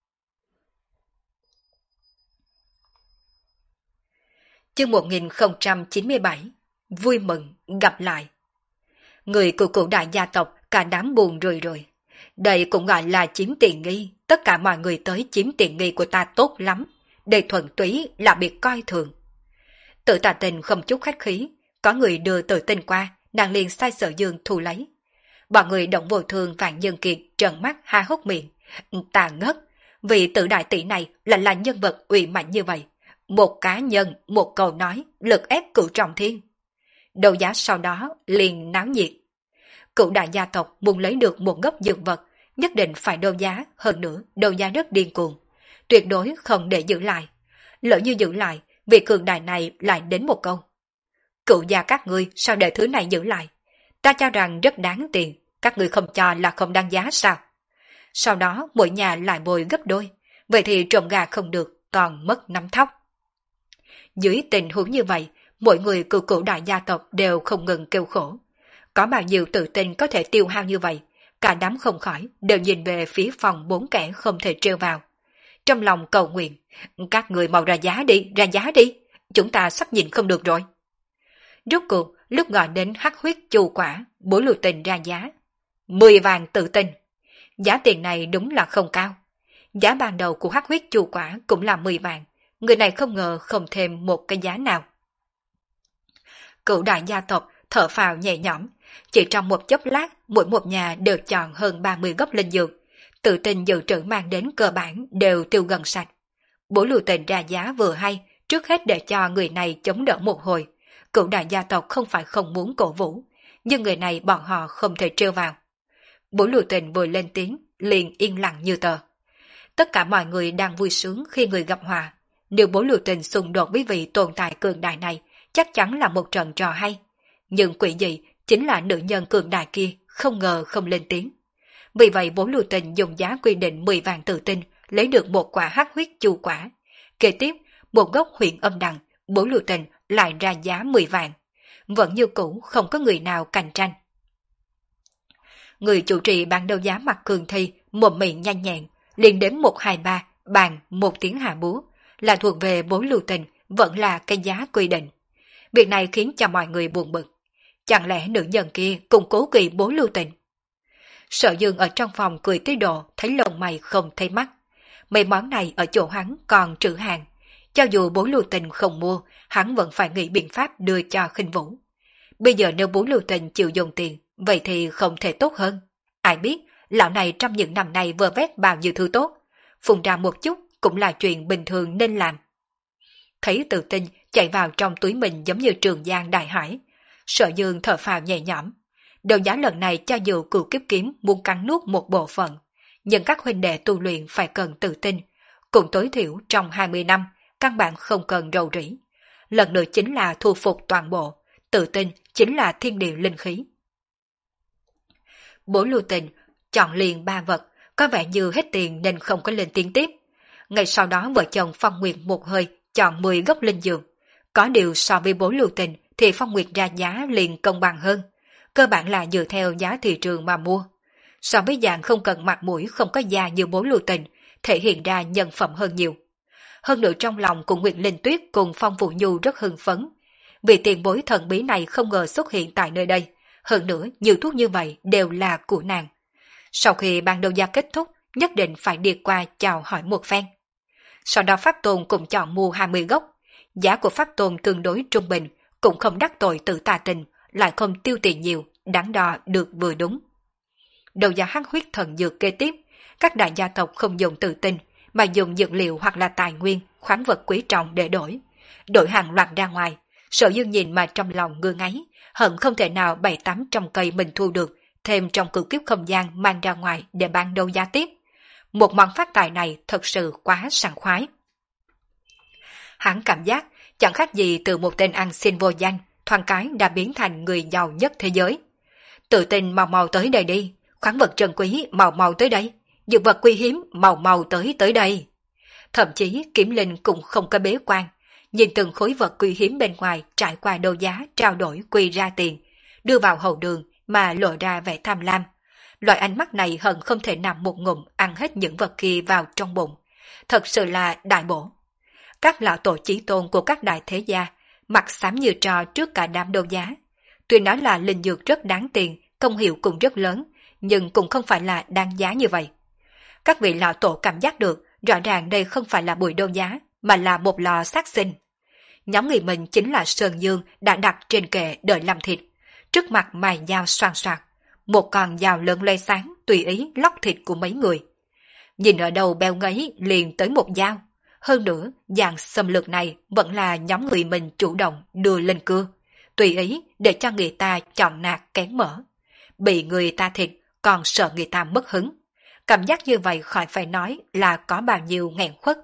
Chương một nghìn không trăm chín mươi bảy. Vui mừng, gặp lại. Người của cụ đại gia tộc cả đám buồn rồi rồi. Đây cũng gọi là chiếm tiền nghi. Tất cả mọi người tới chiếm tiền nghi của ta tốt lắm. Đây thuần túy là bị coi thường. Tự Tà Tình không chút khách khí. Có người đưa Tự Tình qua, nàng liền sai Sở Dương thu lấy. Bọn người động vô thương Vạn Nhân Kiệt trợn mắt há hốc miệng. Ta ngất. Vì Tự đại tỷ này là là nhân vật uy mạnh như vậy. Một cá nhân, một câu nói, lực ép cửu trọng thiên. Đấu giá sau đó liền náo nhiệt. Cửu đại gia tộc muốn lấy được một gốc dược vật, nhất định phải đấu giá, hơn nữa đấu giá rất điên cuồng. Tuyệt đối không để giữ lại. Lỡ như giữ lại, vị cường đại này lại đến một câu. Cửu gia các ngươi sao để thứ này giữ lại? Ta cho rằng rất đáng tiền, các ngươi không cho là không đáng giá sao? Sau đó mỗi nhà lại bồi gấp đôi, vậy thì trộm gà không được, còn mất nắm thóc. Dưới tình huống như vậy, mỗi người của cửu đại gia tộc đều không ngừng kêu khổ. Có bao nhiêu tự tin có thể tiêu hao như vậy, cả đám không khỏi đều nhìn về phía phòng bốn kẻ không thể trêu vào. Trong lòng cầu nguyện, các người mau ra giá đi, ra giá đi, chúng ta sắp nhìn không được rồi. Rốt cuộc, lúc gọi đến hắc huyết chu quả, Bố Lưu Tình ra giá. Mười vàng tự tin. Giá tiền này đúng là không cao. Giá ban đầu của hắc huyết chu quả cũng là mười vàng. Người này không ngờ không thêm một cái giá nào. Cửu đại gia tộc thở phào nhẹ nhõm, chỉ trong một chốc lát mỗi một nhà đều chọn hơn ba mươi gốc linh dược, tự tin dự trữ mang đến cơ bản đều tiêu gần sạch. Bố Lưu Tình ra giá vừa hay, trước hết để cho người này chống đỡ một hồi. Cửu đại gia tộc không phải không muốn cổ vũ, nhưng người này bọn họ không thể trêu vào. Bố Lưu Tình vừa lên tiếng, liền yên lặng như tờ. Tất cả mọi người đang vui sướng khi người gặp hòa, Nếu Bố Lưu Tình xung đột với vị tồn tại cường đại này, chắc chắn là một trận trò hay. Nhưng quỷ dị chính là nữ nhân cường đại kia không ngờ không lên tiếng. Vì vậy Bố Lưu Tình dùng giá quy định mười vạn tự tinh lấy được một quả hắc huyết chu quả. Kế tiếp, một gốc huyện âm đằng, Bố Lưu Tình lại ra giá mười vạn. Vẫn như cũ không có người nào cạnh tranh. Người chủ trì ban đấu giá mặt cường thi, mồm miệng nhanh nhẹn, liền đến một hai ba, bàn một tiếng hạ búa, là thuộc về Bố Lưu Tình, vẫn là cái giá quy định. Việc này khiến cho mọi người buồn bực. Chẳng lẽ nữ nhân kia cũng cố kỵ Bố Lưu Tình? Sở Dương ở trong phòng cười tới độ thấy lông mày không thấy mắt. Mấy món này ở chỗ hắn còn trữ hàng. Cho dù Bố Lưu Tình không mua, hắn vẫn phải nghĩ biện pháp đưa cho Khinh Vũ. Bây giờ nếu Bố Lưu Tình chịu dùng tiền, vậy thì không thể tốt hơn. Ai biết, lão này trong những năm nay vơ vét bao nhiêu thứ tốt. Phùng ra một chút cũng là chuyện bình thường nên làm. Thấy Tự Tinh chạy vào trong túi mình giống như Trường Giang đại hải. Sở Dương thở phào nhẹ nhõm. Đấu giá lần này cho dù Cửu Kiếp Kiếm muốn cắn nuốt một bộ phận, nhưng các huynh đệ tu luyện phải cần tự tin, cũng tối thiểu trong hai mươi năm, căn bản không cần rầu rĩ. Lần nữa chính là thu phục toàn bộ, tự tin chính là thiên địa linh khí. Bố Lưu Tình chọn liền ba vật, có vẻ như hết tiền nên không có lên tiếng tiếp. Ngày sau đó vợ chồng Phong Nguyệt một hơi chọn mười gốc linh dược. Có điều so với Bố Lưu Tình thì Phong Nguyệt ra giá liền công bằng hơn. Cơ bản là dựa theo giá thị trường mà mua. So với dạng không cần mặt mũi không có da như Bố Lưu Tình, thể hiện ra nhân phẩm hơn nhiều. Hơn nữa trong lòng của Nguyệt Linh Tuyết cùng Phong Vũ Nhu rất hưng phấn. Vì tiền bối thần bí này không ngờ xuất hiện tại nơi đây. Hơn nữa nhiều thuốc như vậy đều là của nàng. Sau khi ban đấu giá kết thúc, nhất định phải đi qua chào hỏi một phen. Sau đó Pháp Tôn cũng chọn mua hai mươi gốc. Giá của Pháp Tôn tương đối trung bình, cũng không đắc tội tự tà tình, lại không tiêu tiền nhiều, đáng đo được vừa đúng. Đầu giá hắc huyết thần dược kế tiếp, các đại gia tộc không dùng tự tin, mà dùng dược liệu hoặc là tài nguyên, khoáng vật quý trọng để đổi. Đổi hàng loạt ra ngoài, Sở Dương nhìn mà trong lòng ngơ ngáy, hận không thể nào bảy tám trăm cây mình thu được, thêm trong cửu kiếp không gian mang ra ngoài để bán đấu giá tiếp. Một món phát tài này thật sự quá sảng khoái. Hắn cảm giác chẳng khác gì từ một tên ăn xin vô danh, thoáng cái đã biến thành người giàu nhất thế giới. Tự tin mau mau tới đây đi, khoáng vật trân quý mau mau tới đây, dược vật quý hiếm mau mau tới tới đây. Thậm chí Kiếm Linh cũng không có bế quan, nhìn từng khối vật quý hiếm bên ngoài trải qua đấu giá trao đổi quy ra tiền, đưa vào hậu đường mà lộ ra vẻ tham lam. Loại ánh mắt này hận không thể nằm một ngụm ăn hết những vật kia vào trong bụng. Thật sự là đại bổ. Các lão tổ chí tôn của các đại thế gia mặt xám như trò trước cả đám đấu giá. Tuy nói là linh dược rất đáng tiền, công hiệu cũng rất lớn, nhưng cũng không phải là đáng giá như vậy. Các vị lão tổ cảm giác được rõ ràng đây không phải là buổi đấu giá, mà là một lò sát sinh. Nhóm người mình chính là Sơn Dương đã đặt trên kệ đợi làm thịt, trước mặt mài dao xoàn xoạc, một con dao lớn loe sáng tùy ý lóc thịt của mấy người. Nhìn ở đầu beo ngấy liền tới một dao. Hơn nữa, dạng xâm lược này vẫn là nhóm người mình chủ động đưa lên cưa, tùy ý để cho người ta chọn nạt kén mỡ. Bị người ta thịt còn sợ người ta mất hứng. Cảm giác như vậy khỏi phải nói là có bao nhiêu nghẹn khuất.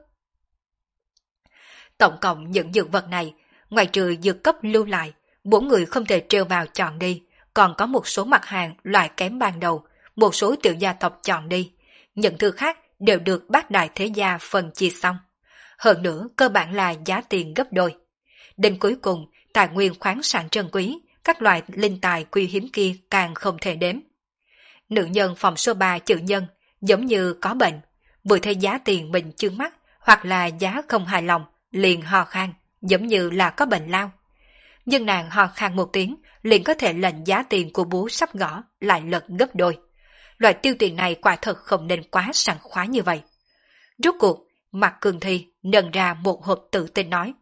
Tổng cộng những dược vật này, ngoài trừ dược cấp lưu lại, bốn người không thể treo vào chọn đi, còn có một số mặt hàng loại kém ban đầu, một số tiểu gia tộc chọn đi. Những thứ khác đều được bát đại thế gia phân chia xong. Hơn nữa cơ bản là giá tiền gấp đôi. Đến cuối cùng, tài nguyên khoáng sản trân quý, các loại linh tài quý hiếm kia càng không thể đếm. Nữ nhân phòng số ba chữ nhân, giống như có bệnh, vừa thấy giá tiền mình chướng mắt, hoặc là giá không hài lòng, liền ho khan, giống như là có bệnh lao. Nhưng nàng ho khan một tiếng, liền có thể lệnh giá tiền của bố sắp gõ lại lật gấp đôi. Loại tiêu tiền này quả thật không nên quá sảng khoái như vậy. Rốt cuộc, Mạc Cường Thi nâng ra một hộp tự tin nói.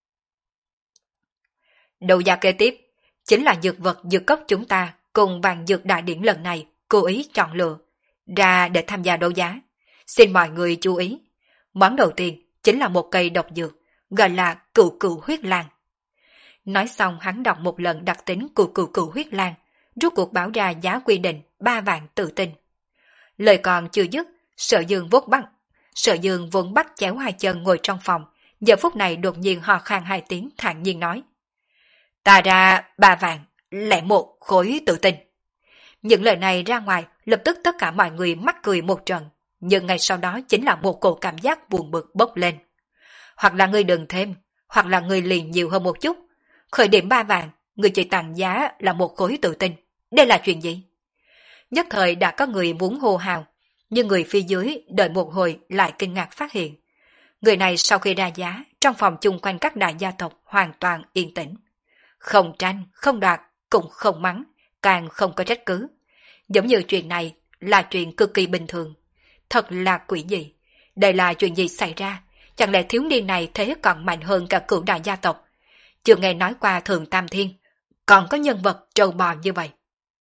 Đầu giá kế tiếp, chính là dược vật dược cốc chúng ta cùng vàng dược đại điển lần này cố ý chọn lựa, ra để tham gia đấu giá. Xin mọi người chú ý. Món đầu tiên chính là một cây độc dược, gọi là cửu cửu huyết lan. Nói xong hắn đọc một lần đặc tính của cửu cửu huyết lan, rút cuộc báo ra giá quy định ba vạn tự tin. Lời còn chưa dứt, Sở Dương vốt bắt. Sở Dương vốn bắt chéo hai chân ngồi trong phòng, giờ phút này đột nhiên hò khan hai tiếng thản nhiên nói. Ta ra ba vàng, lẻ một khối tự tin. Những lời này ra ngoài, lập tức tất cả mọi người mắc cười một trận, nhưng ngay sau đó chính là một cổ cảm giác buồn bực bốc lên. Hoặc là người đừng thêm, hoặc là người liền nhiều hơn một chút. Khởi điểm ba vàng, người chỉ tặng giá là một khối tự tin. Đây là chuyện gì? Nhất thời đã có người muốn hô hào, nhưng người phía dưới đợi một hồi lại kinh ngạc phát hiện. Người này sau khi ra giá, trong phòng chung quanh các đại gia tộc hoàn toàn yên tĩnh. Không tranh, không đoạt, cũng không mắng, càng không có trách cứ. Giống như chuyện này là chuyện cực kỳ bình thường. Thật là quỷ gì? Đây là chuyện gì xảy ra? Chẳng lẽ thiếu niên này thế còn mạnh hơn cả cửu đại gia tộc? Chưa nghe nói qua Thượng Tam Thiên, còn có nhân vật trâu bò như vậy.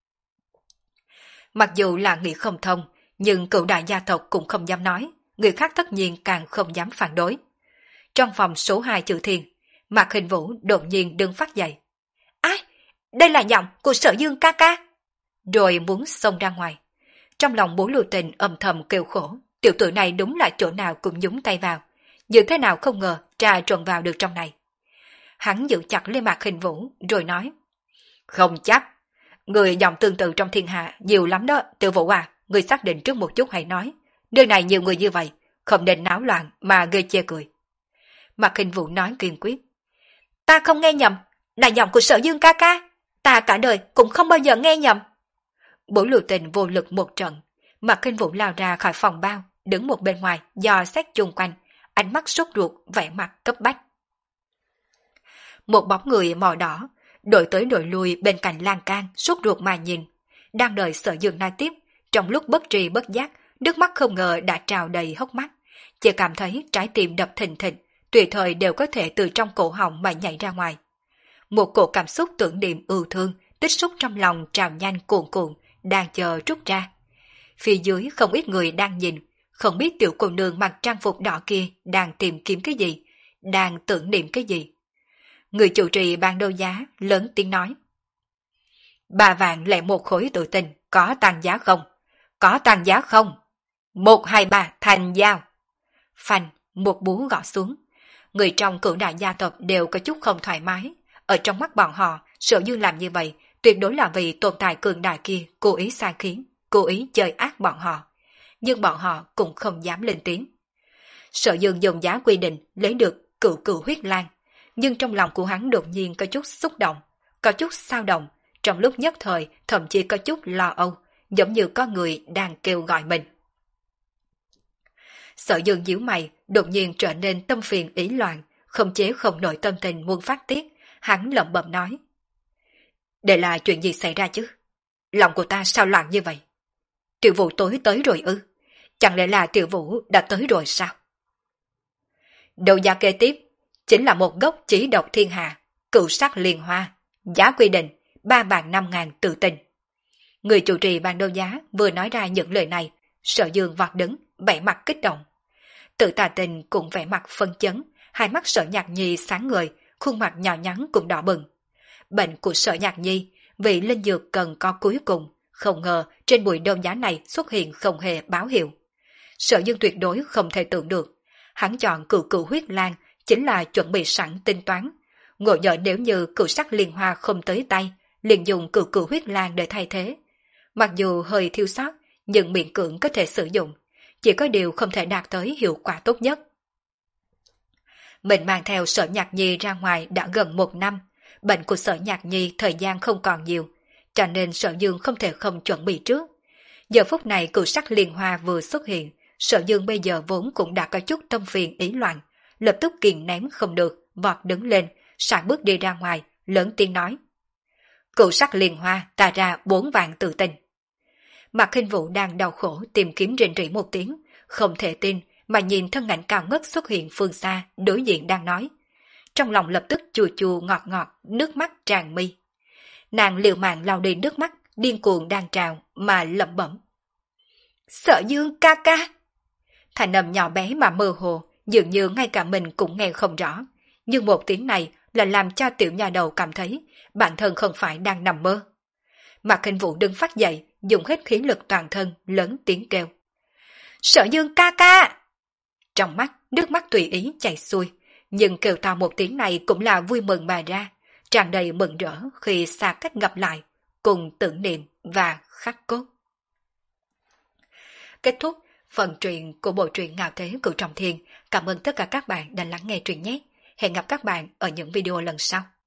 Mặc dù là nghĩ không thông, nhưng cửu đại gia tộc cũng không dám nói, người khác tất nhiên càng không dám phản đối. Trong phòng số hai chữ Thiên, Mạc Hình Vũ đột nhiên đứng phát dậy. Ai? Đây là giọng của Sở Dương ca ca. Rồi muốn xông ra ngoài. Trong lòng Bố Lưu Tình âm thầm kêu khổ, tiểu tử này đúng là chỗ nào cũng nhúng tay vào. Như thế nào không ngờ trà trộn vào được trong này. Hắn giữ chặt lên Mạc Hình Vũ rồi nói. Không chắc. Người dòng tương tự trong thiên hạ nhiều lắm đó, Tiểu Vũ à, người xác định trước một chút hãy nói. Nơi này nhiều người như vậy, không nên náo loạn mà gây chê cười. Mạc Hình Vũ nói kiên quyết. Ta không nghe nhầm, là giọng của Sở Dương ca ca. Ta cả đời cũng không bao giờ nghe nhầm. Bố Lưu Tình vô lực một trận. Mạc Hình Vũ lao ra khỏi phòng bao, đứng một bên ngoài dò xét chung quanh, ánh mắt sốt ruột, vẻ mặt cấp bách. Một bóng người màu đỏ, đổi tới đổi lui bên cạnh lan can, sốt ruột mà nhìn. Đang đợi Sở Dương nói tiếp, trong lúc bất tri bất giác, nước mắt không ngờ đã trào đầy hốc mắt. Chỉ cảm thấy trái tim đập thình thịch, tùy thời đều có thể từ trong cổ họng mà nhảy ra ngoài. Một cổ cảm xúc tưởng niệm ưu thương, tích xúc trong lòng trào nhanh cuồn cuộn, đang chờ trút ra. Phía dưới không ít người đang nhìn, không biết tiểu cô nương mặc trang phục đỏ kia đang tìm kiếm cái gì, đang tưởng niệm cái gì. Người chủ trì ban đấu giá lớn tiếng nói. Ba vạn lẻ một khối tự tin, có tăng giá không? Có tăng giá không? Một hai ba thành giao. Phanh, một búa gõ xuống. Người trong cửu đại gia tộc đều có chút không thoải mái. Ở trong mắt bọn họ, Sở Dương làm như vậy tuyệt đối là vì tồn tại cường đại kia cố ý sai khiến, cố ý chơi ác bọn họ. Nhưng bọn họ cũng không dám lên tiếng. Sở Dương dùng giá quy định lấy được cửu cửu huyết lan, nhưng trong lòng của hắn đột nhiên có chút xúc động, có chút xao động, trong lúc nhất thời thậm chí có chút lo âu, giống như có người đang kêu gọi mình. Sở Dương nhíu mày, đột nhiên trở nên tâm phiền ý loạn, không chế không nổi tâm tình muốn phát tiết, hắn lẩm bẩm nói. Đây là chuyện gì xảy ra chứ? Lòng của ta sao loạn như vậy? Tiểu Vũ tối tới rồi ư? Chẳng lẽ là Tiểu Vũ đã tới rồi sao? Đầu giá kế tiếp chính là một gốc chỉ độc thiên hạ, cửu sắc liên hoa, giá quy định ba vạn năm ngàn tự tin. Người chủ trì ban đấu giá vừa nói ra những lời này, Sở Dương vọt đứng, vẻ mặt kích động. Tự Tà Tình cũng vẻ mặt phân chấn, hai mắt Sở Nhạc Nhi sáng ngời, khuôn mặt nhỏ nhắn cũng đỏ bừng. Bệnh của Sở Nhạc Nhi vì linh dược cần có cuối cùng, không ngờ trên buổi đấu giá này xuất hiện không hề báo hiệu. Sở Dương tuyệt đối không thể tưởng được, hắn chọn cửu cửu huyết lan chính là chuẩn bị sẵn tính toán. Ngộ nhỡ nếu như cửu sắc liên hoa không tới tay, liền dùng cửu cửu huyết lan để thay thế. Mặc dù hơi thiếu sót, nhưng miễn cưỡng có thể sử dụng, chỉ có điều không thể đạt tới hiệu quả tốt nhất. Mình mang theo Sở Nhạc Nhi ra ngoài đã gần một năm, bệnh của Sở Nhạc Nhi thời gian không còn nhiều, cho nên Sở Dương không thể không chuẩn bị trước. Giờ phút này cửu sắc liên hoa vừa xuất hiện, Sở Dương bây giờ vốn cũng đã có chút tâm phiền ý loạn, lập tức kìm nén không được, vọt đứng lên, sải bước đi ra ngoài, lớn tiếng nói. Cửu sắc liên hoa ta ra bốn vạn tự tin. Mạc Hình Vũ đang đau khổ tìm kiếm rình rỉ một tiếng, không thể tin mà nhìn thân ảnh cao ngất xuất hiện phương xa, đối diện đang nói. Trong lòng lập tức chua chua ngọt ngọt, nước mắt tràn mi. Nàng liều mạng lau đi nước mắt, điên cuồng đang trào mà lẩm bẩm. Sở Dương ca ca. Thành âm nhỏ bé mà mơ hồ, dường như ngay cả mình cũng nghe không rõ. Nhưng một tiếng này là làm cho tiểu nhà đầu cảm thấy bản thân không phải đang nằm mơ. Mạc Hình Vũ đứng phát dậy, dùng hết khí lực toàn thân, lớn tiếng kêu. Sở Dương ca ca! Trong mắt, nước mắt tùy ý chảy xuôi, Nhưng kêu to một tiếng này cũng là vui mừng mà ra, tràn đầy mừng rỡ khi xa cách gặp lại, cùng tưởng niệm và khắc cốt. Kết thúc phần truyện của bộ truyện Ngạo Thế Cửu Trọng Thiên. Cảm ơn tất cả các bạn đã lắng nghe truyện nhé. Hẹn gặp các bạn ở những video lần sau.